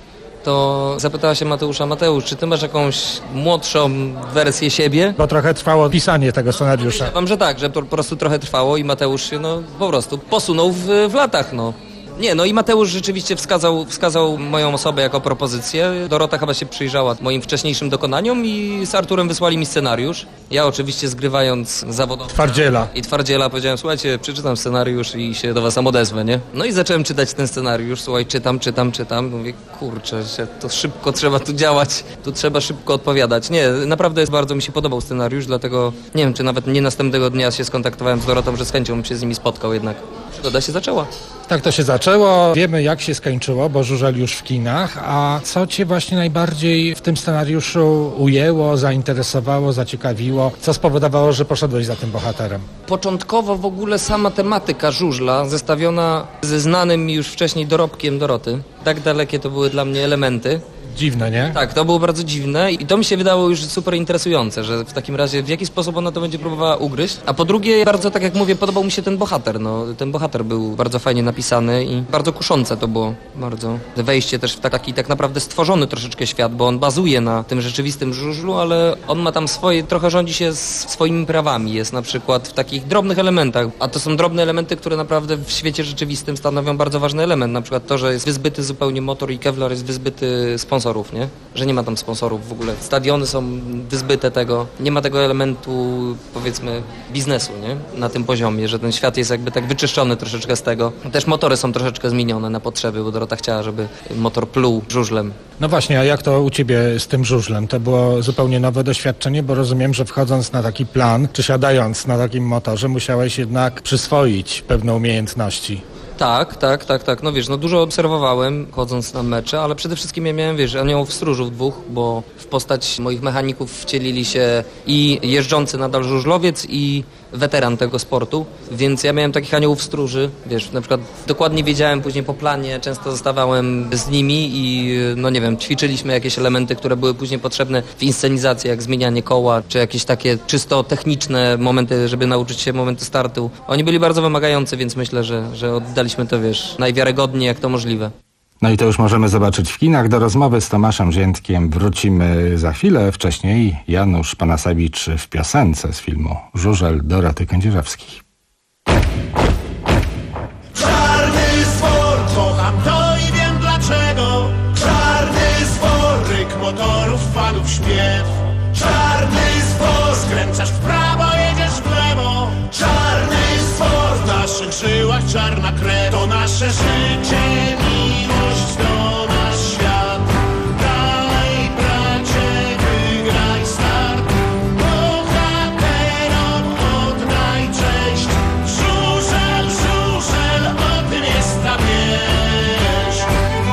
to zapytała się Mateusza: Mateusz, czy ty masz jakąś młodszą wersję siebie? Bo trochę trwało pisanie tego scenariusza. Mam, że tak, że to po prostu trochę trwało i Mateusz się no po prostu posunął w, w latach, no. Nie, no i Mateusz rzeczywiście wskazał, wskazał moją osobę jako propozycję. Dorota chyba się przyjrzała moim wcześniejszym dokonaniom i z Arturem wysłali mi scenariusz. Ja oczywiście zgrywając zawodowca Twardziela. i Twardziela powiedziałem: słuchajcie, przeczytam scenariusz i się do was odezwę, nie? No i zacząłem czytać ten scenariusz, słuchaj, czytam, czytam, czytam. Mówię, kurczę, to szybko trzeba tu działać, tu trzeba szybko odpowiadać. Nie, naprawdę bardzo mi się podobał scenariusz, dlatego nie wiem, czy nawet nie następnego dnia się skontaktowałem z Dorotą, że z chęcią bym się z nimi spotkał jednak. Przygoda się zaczęła. Tak to się zaczęło. Wiemy, jak się skończyło, bo Żużel już w kinach. A co cię właśnie najbardziej w tym scenariuszu ujęło, zainteresowało, zaciekawiło? Co spowodowało, że poszedłeś za tym bohaterem? Początkowo w ogóle sama tematyka żużla zestawiona ze znanym już wcześniej dorobkiem Doroty. Tak dalekie to były dla mnie elementy. Dziwne, nie? Tak, to było bardzo dziwne i to mi się wydało już super interesujące, że w takim razie w jaki sposób ona to będzie próbowała ugryźć. A po drugie, bardzo, tak jak mówię, podobał mi się ten bohater. No, ten bohater był bardzo fajnie napisany i bardzo kuszące to było. Bardzo. Wejście też w taki tak naprawdę stworzony troszeczkę świat, bo on bazuje na tym rzeczywistym żużlu, ale on ma tam swoje, trochę rządzi się swoimi prawami. Jest na przykład w takich drobnych elementach, a to są drobne elementy, które naprawdę w świecie rzeczywistym stanowią bardzo ważny element. Na przykład to, że jest wyzbyty zupełnie motor i Kevlar jest wyzbyty sponsor. Nie? Że nie ma tam sponsorów w ogóle. Stadiony są wyzbyte tego. Nie ma tego elementu, powiedzmy, biznesu, nie? Na tym poziomie, że ten świat jest jakby tak wyczyszczony troszeczkę z tego. Też motory są troszeczkę zmienione na potrzeby, bo Dorota chciała, żeby motor pluł żużlem. No właśnie, a jak to u ciebie z tym żużlem? To było zupełnie nowe doświadczenie, bo rozumiem, że wchodząc na taki plan, czy siadając na takim motorze, musiałeś jednak przyswoić pewne umiejętności. Tak, tak, tak, tak. No wiesz, no dużo obserwowałem chodząc na mecze, ale przede wszystkim ja miałem, wiesz, aniołów stróżów dwóch, bo w postać moich mechaników wcielili się i jeżdżący nadal żużlowiec i weteran tego sportu, więc ja miałem takich aniołów stróży, wiesz, na przykład dokładnie wiedziałem później po planie, często zostawałem z nimi i no nie wiem, ćwiczyliśmy jakieś elementy, które były później potrzebne w inscenizacji, jak zmienianie koła, czy jakieś takie czysto techniczne momenty, żeby nauczyć się momentu startu. Oni byli bardzo wymagający, więc myślę, że, że oddaliśmy to, wiesz, najwiarygodniej jak to możliwe. No i to już możemy zobaczyć w kinach. Do rozmowy z Tomaszem Ziętkiem wrócimy za chwilę. Wcześniej Janusz Panasewicz w piosence z filmu Żużel Doroty Kędzierzewskiej. Czarny sport, kocham to i wiem dlaczego. Czarny sport, ryk motorów, fanów, śpiew. Czarny sport, skręcasz w prawo, jedziesz w lewo. Czarny sport, w naszych żyłach czarna krew. To nasze życie, miłość, to nasz świat. Dalej, bracie, wygraj start. Bohaterom oddaj cześć. Żużel, żużel, o tym jest ta wieś.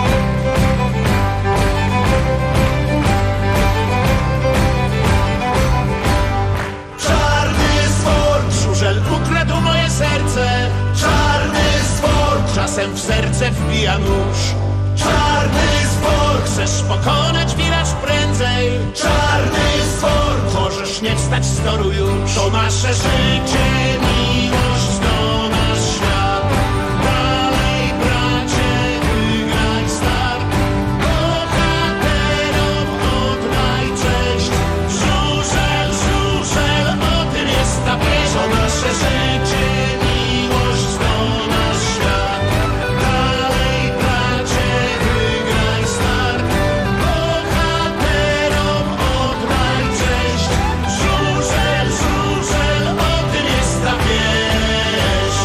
Czarny sport, żużel ukradł moje serce. Czarny sport, czasem w serce wbija nóż. Czarny sport, chcesz pokonać wiraż prędzej. Czarny sport, możesz nie wstać z toru już. To nasze życie, miłość, to nasz świat. Dalej, bracie, wygraj start. Bohaterom oddaj cześć. Żużel, żużel, o tym jest ta pieśń. To nasze życie, miłość, to nasz świat. Dalej, bracie, wygraj start. Bohaterom oddaj cześć. Żużel, żużel, o tym jest ta pieśń.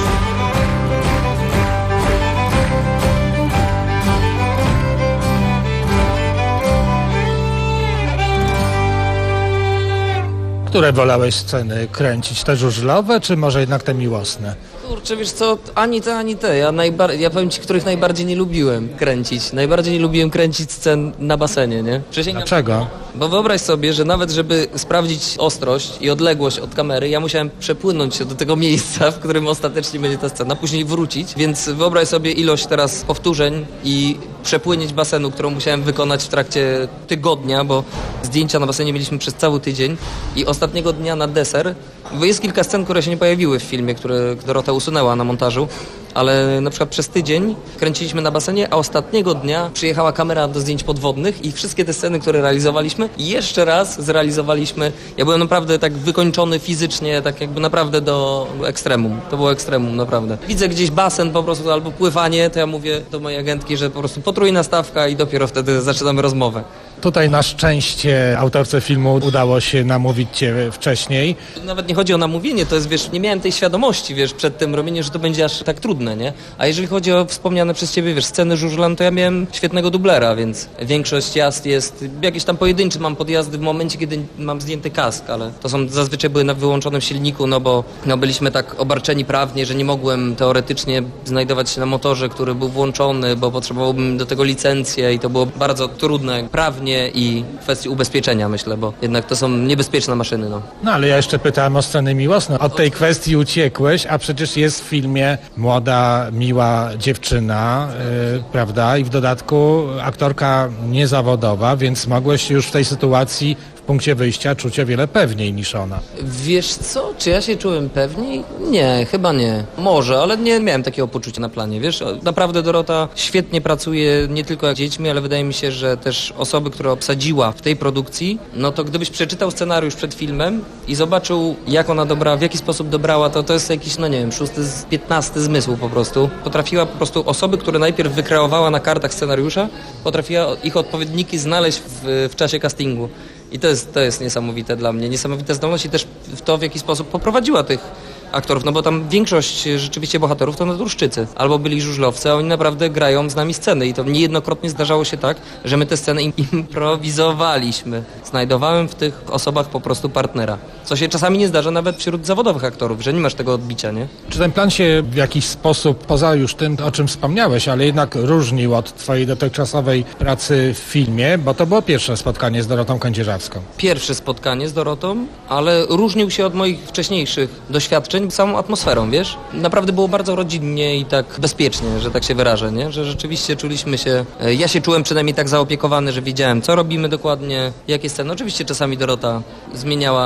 Które wolałeś sceny kręcić? Te żużlowe, czy może jednak te miłosne? Kurczę, wiesz co, ani te, ani te. Ja, najbar- ja powiem ci, których najbardziej nie lubiłem kręcić. Najbardziej nie lubiłem kręcić scen na basenie, nie? Przysięgam. Dlaczego? Bo wyobraź sobie, że nawet żeby sprawdzić ostrość i odległość od kamery, ja musiałem przepłynąć się do tego miejsca, w którym ostatecznie będzie ta scena, później wrócić, więc wyobraź sobie ilość teraz powtórzeń i przepłynięć basenu, którą musiałem wykonać w trakcie tygodnia, bo zdjęcia na basenie mieliśmy przez cały tydzień i ostatniego dnia na deser, bo jest kilka scen, które się nie pojawiły w filmie, które Dorota usunęła na montażu, ale na przykład przez tydzień kręciliśmy na basenie, a ostatniego dnia przyjechała kamera do zdjęć podwodnych i wszystkie te sceny, które realizowaliśmy, jeszcze raz zrealizowaliśmy. Ja byłem naprawdę tak wykończony fizycznie, tak jakby naprawdę do ekstremum. To było ekstremum, naprawdę. Widzę gdzieś basen po prostu albo pływanie, to ja mówię do mojej agentki, że po prostu potrójna stawka i dopiero wtedy zaczynamy rozmowę. Tutaj na szczęście autorce filmu udało się namówić cię wcześniej. Nawet nie chodzi o namówienie, to jest, wiesz, nie miałem tej świadomości, wiesz, przed tym robieniem, że to będzie aż tak trudne, nie? A jeżeli chodzi o wspomniane przez ciebie, wiesz, sceny żużlem, to ja miałem świetnego dublera, więc większość jazd jest, jakieś tam pojedyncze mam podjazdy w momencie, kiedy mam zdjęty kask, ale to są zazwyczaj były na wyłączonym silniku, no bo no, byliśmy tak obarczeni prawnie, że nie mogłem teoretycznie znajdować się na motorze, który był włączony, bo potrzebowałbym do tego licencję i to było bardzo trudne prawnie i w kwestii ubezpieczenia, myślę, bo jednak to są niebezpieczne maszyny, no. No ale ja jeszcze pytałem o sceny miłosne. Od tej kwestii uciekłeś, a przecież jest w filmie młoda, miła dziewczyna, yy, prawda? I w dodatku aktorka niezawodowa, więc mogłeś już w tej sytuacji w punkcie wyjścia czuć o wiele pewniej niż ona. Wiesz co? Czy ja się czułem pewniej? Nie, chyba nie. Może, ale nie miałem takiego poczucia na planie, wiesz? Naprawdę Dorota świetnie pracuje nie tylko jak dziećmi, ale wydaje mi się, że też osoby, które obsadziła w tej produkcji, no to gdybyś przeczytał scenariusz przed filmem i zobaczył, jak ona dobrała, w jaki sposób dobrała, to to jest jakiś, no nie wiem, szósty, piętnasty zmysł po prostu. Potrafiła po prostu osoby, które najpierw wykreowała na kartach scenariusza, potrafiła ich odpowiedniki znaleźć w, w czasie castingu. I to jest, to jest niesamowite dla mnie, niesamowite zdolności też w to, w jaki sposób poprowadziła tych aktorów, no bo tam większość rzeczywiście bohaterów to naturszczycy, albo byli żużlowcy, a oni naprawdę grają z nami sceny i to niejednokrotnie zdarzało się tak, że my te sceny im improwizowaliśmy. Znajdowałem w tych osobach po prostu partnera, co się czasami nie zdarza nawet wśród zawodowych aktorów, że nie masz tego odbicia, nie? Czy ten plan się w jakiś sposób, poza już tym, o czym wspomniałeś, ale jednak różnił od twojej dotychczasowej pracy w filmie, bo to było pierwsze spotkanie z Dorotą Kędzierzewską? Pierwsze spotkanie z Dorotą, ale różnił się od moich wcześniejszych doświadczeń samą atmosferą, wiesz? Naprawdę było bardzo rodzinnie i tak bezpiecznie, że tak się wyrażę, nie? Że rzeczywiście czuliśmy się, ja się czułem przynajmniej tak zaopiekowany, że wiedziałem, co robimy dokładnie, jakie sceny. Oczywiście czasami Dorota zmieniała radykalnie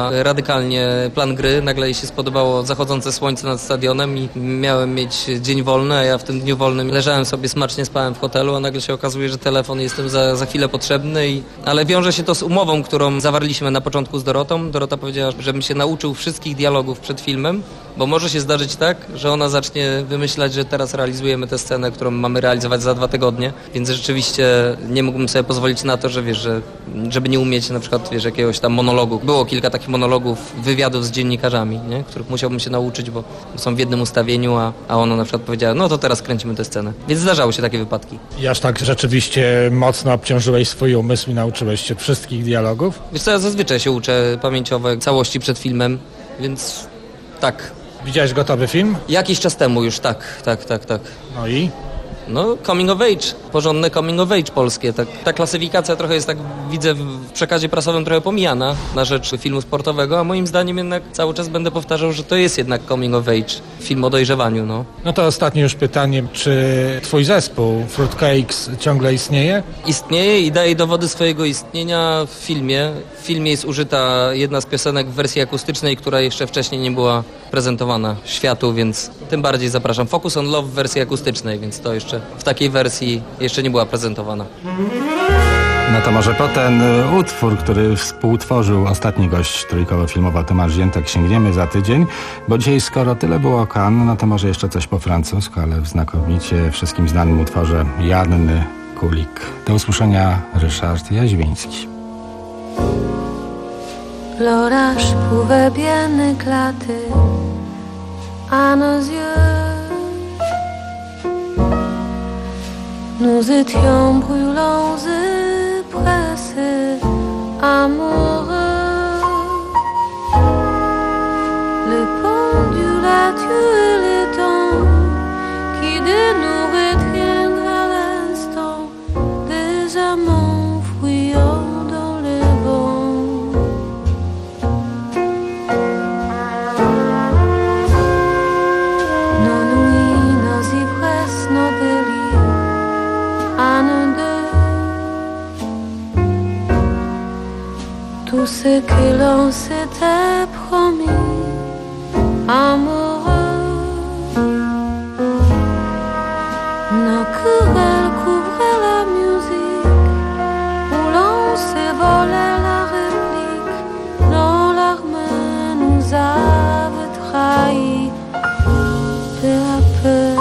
zaniechalnie plan gry. Nagle jej się spodobało zachodzące słońce nad stadionem i miałem mieć dzień wolny, a ja w tym dniu wolnym leżałem sobie smacznie, spałem w hotelu, a nagle się okazuje, że telefon jestem za, za chwilę potrzebny. I... Ale wiąże się to z umową, którą zawarliśmy na początku z Dorotą. Dorota powiedziała, żebym się nauczył wszystkich dialogów przed filmem, bo może się zdarzyć tak, że ona zacznie wymyślać, że teraz realizujemy tę scenę, którą mamy realizować za dwa tygodnie, więc rzeczywiście nie mógłbym sobie pozwolić na to, że wiesz, że, żeby nie umieć na przykład, wiesz, jakiegoś tam monologu. Było kilka takich monologów, wywiadów z dziennikarzami, nie? Których musiałbym się nauczyć, bo są w jednym ustawieniu, a, a ona na przykład powiedziała, no to teraz kręcimy tę scenę. Więc zdarzały się takie wypadki. I aż tak rzeczywiście mocno obciążyłeś swój umysł i nauczyłeś się wszystkich dialogów? Wiesz co, ja zazwyczaj się uczę pamięciowo całości przed filmem, więc tak. Widziałeś gotowy film? Jakiś czas temu już, tak, tak, tak, tak. No i? No, coming of age, porządne coming of age polskie. Tak, ta klasyfikacja trochę jest, tak widzę, w przekazie prasowym trochę pomijana na rzecz filmu sportowego, a moim zdaniem jednak cały czas będę powtarzał, że to jest jednak coming of age, film o dojrzewaniu, no. No to ostatnie już pytanie, czy twój zespół Fruitcakes ciągle istnieje? Istnieje i daje dowody swojego istnienia w filmie. W filmie jest użyta jedna z piosenek w wersji akustycznej, która jeszcze wcześniej nie była prezentowana światu, więc tym bardziej zapraszam. Focus on Love w wersji akustycznej, więc to jeszcze w takiej wersji jeszcze nie była prezentowana. No to może po ten utwór, który współtworzył ostatni gość trójkowo-filmowa Tomasz Ziętek, sięgniemy za tydzień, bo dzisiaj skoro tyle było Cannes, no to może jeszcze coś po francusku, ale w znakomicie wszystkim znanym utworze Janny Kulik. Do usłyszenia, Ryszard Jaźwiński. L'orage pouvait bien éclater à nos yeux. Nous étions brûlants et pressés, amoureux. Les pendules a tué les temps qui de nous retiennent à l'instant, des amants fuyant dans les vents. Nos nuits, nos ivresses, nos délires, à nous deux, tout ce que l'on s'était promis, amoureux. Nos querelles couvraient la musique, où l'on s'est volé la réplique. Nos larmes nous avaient trahis, peu à peu.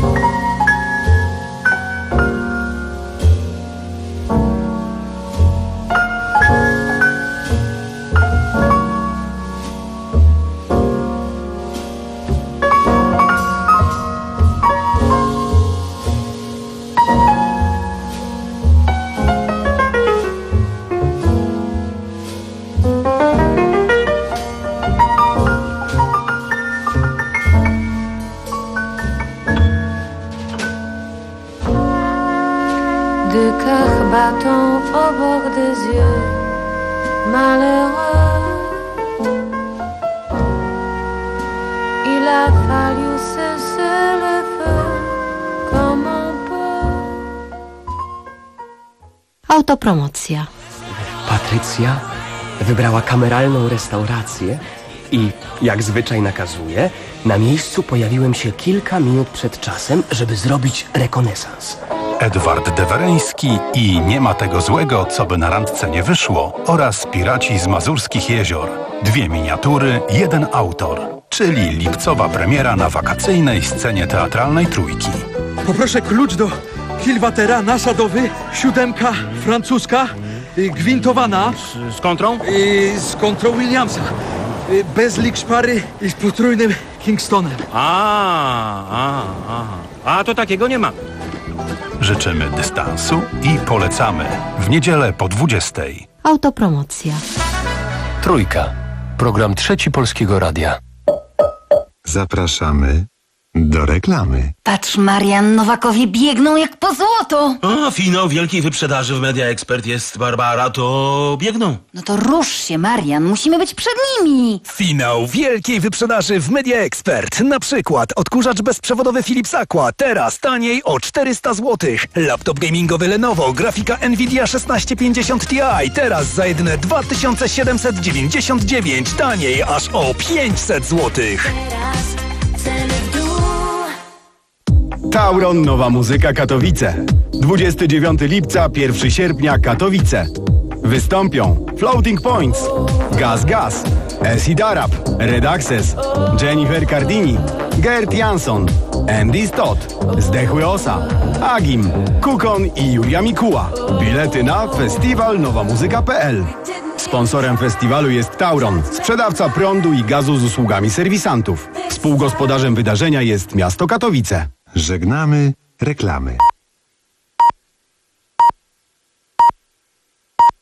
Deux cœurs battant au bord des yeux, malheureux. Il a fallu cesser le feu comme on peut. Autopromocja. Patrycja wybrała kameralną restaurację i, jak zwyczaj nakazuje, na miejscu pojawiłem się kilka minut przed czasem, żeby zrobić rekonesans. Edward Dewereński i Nie ma tego złego, co by na randce nie wyszło oraz Piraci z Mazurskich Jezior. Dwie miniatury, jeden autor, czyli lipcowa premiera na wakacyjnej scenie teatralnej Trójki. Poproszę klucz do Kilwatera, nasadowy, siódemka francuska, y, gwintowana. Z kontrą? Y, z kontrą Williamsa. Y, bez lik szpary i z potrójnym Kingstonem. A, a, a. A to takiego nie ma. Życzymy dystansu i polecamy w niedzielę po dwudziestej. Autopromocja. Trójka. Program Trzeci Polskiego Radia. Zapraszamy do reklamy. Patrz, Marian, Nowakowie biegną jak po złoto. A, finał wielkiej wyprzedaży w Media Expert jest, Barbara, to biegną. No to rusz się, Marian, musimy być przed nimi. Finał wielkiej wyprzedaży w Media Expert. Na przykład odkurzacz bezprzewodowy Philips Aqua, teraz taniej o czterysta złotych. Laptop gamingowy Lenovo, grafika Nvidia szesnaście pięćdziesiąt Ti, teraz za jedyne dwa tysiące siedemset dziewięćdziesiąt dziewięć, taniej aż o pięćset złotych. Tauron Nowa Muzyka Katowice. dwudziestego dziewiątego lipca, pierwszego sierpnia Katowice. Wystąpią Floating Points, Gaz Gaz, Acid Arab, Red Access, Jennifer Cardini, Gert Jansson, Andy Stott, Zdechły Osa, Agim, Kukon i Julia Mikuła. Bilety na festiwal nowa muzyka kropka p l. Sponsorem festiwalu jest Tauron, sprzedawca prądu i gazu z usługami serwisantów. Współgospodarzem wydarzenia jest miasto Katowice. Żegnamy reklamy.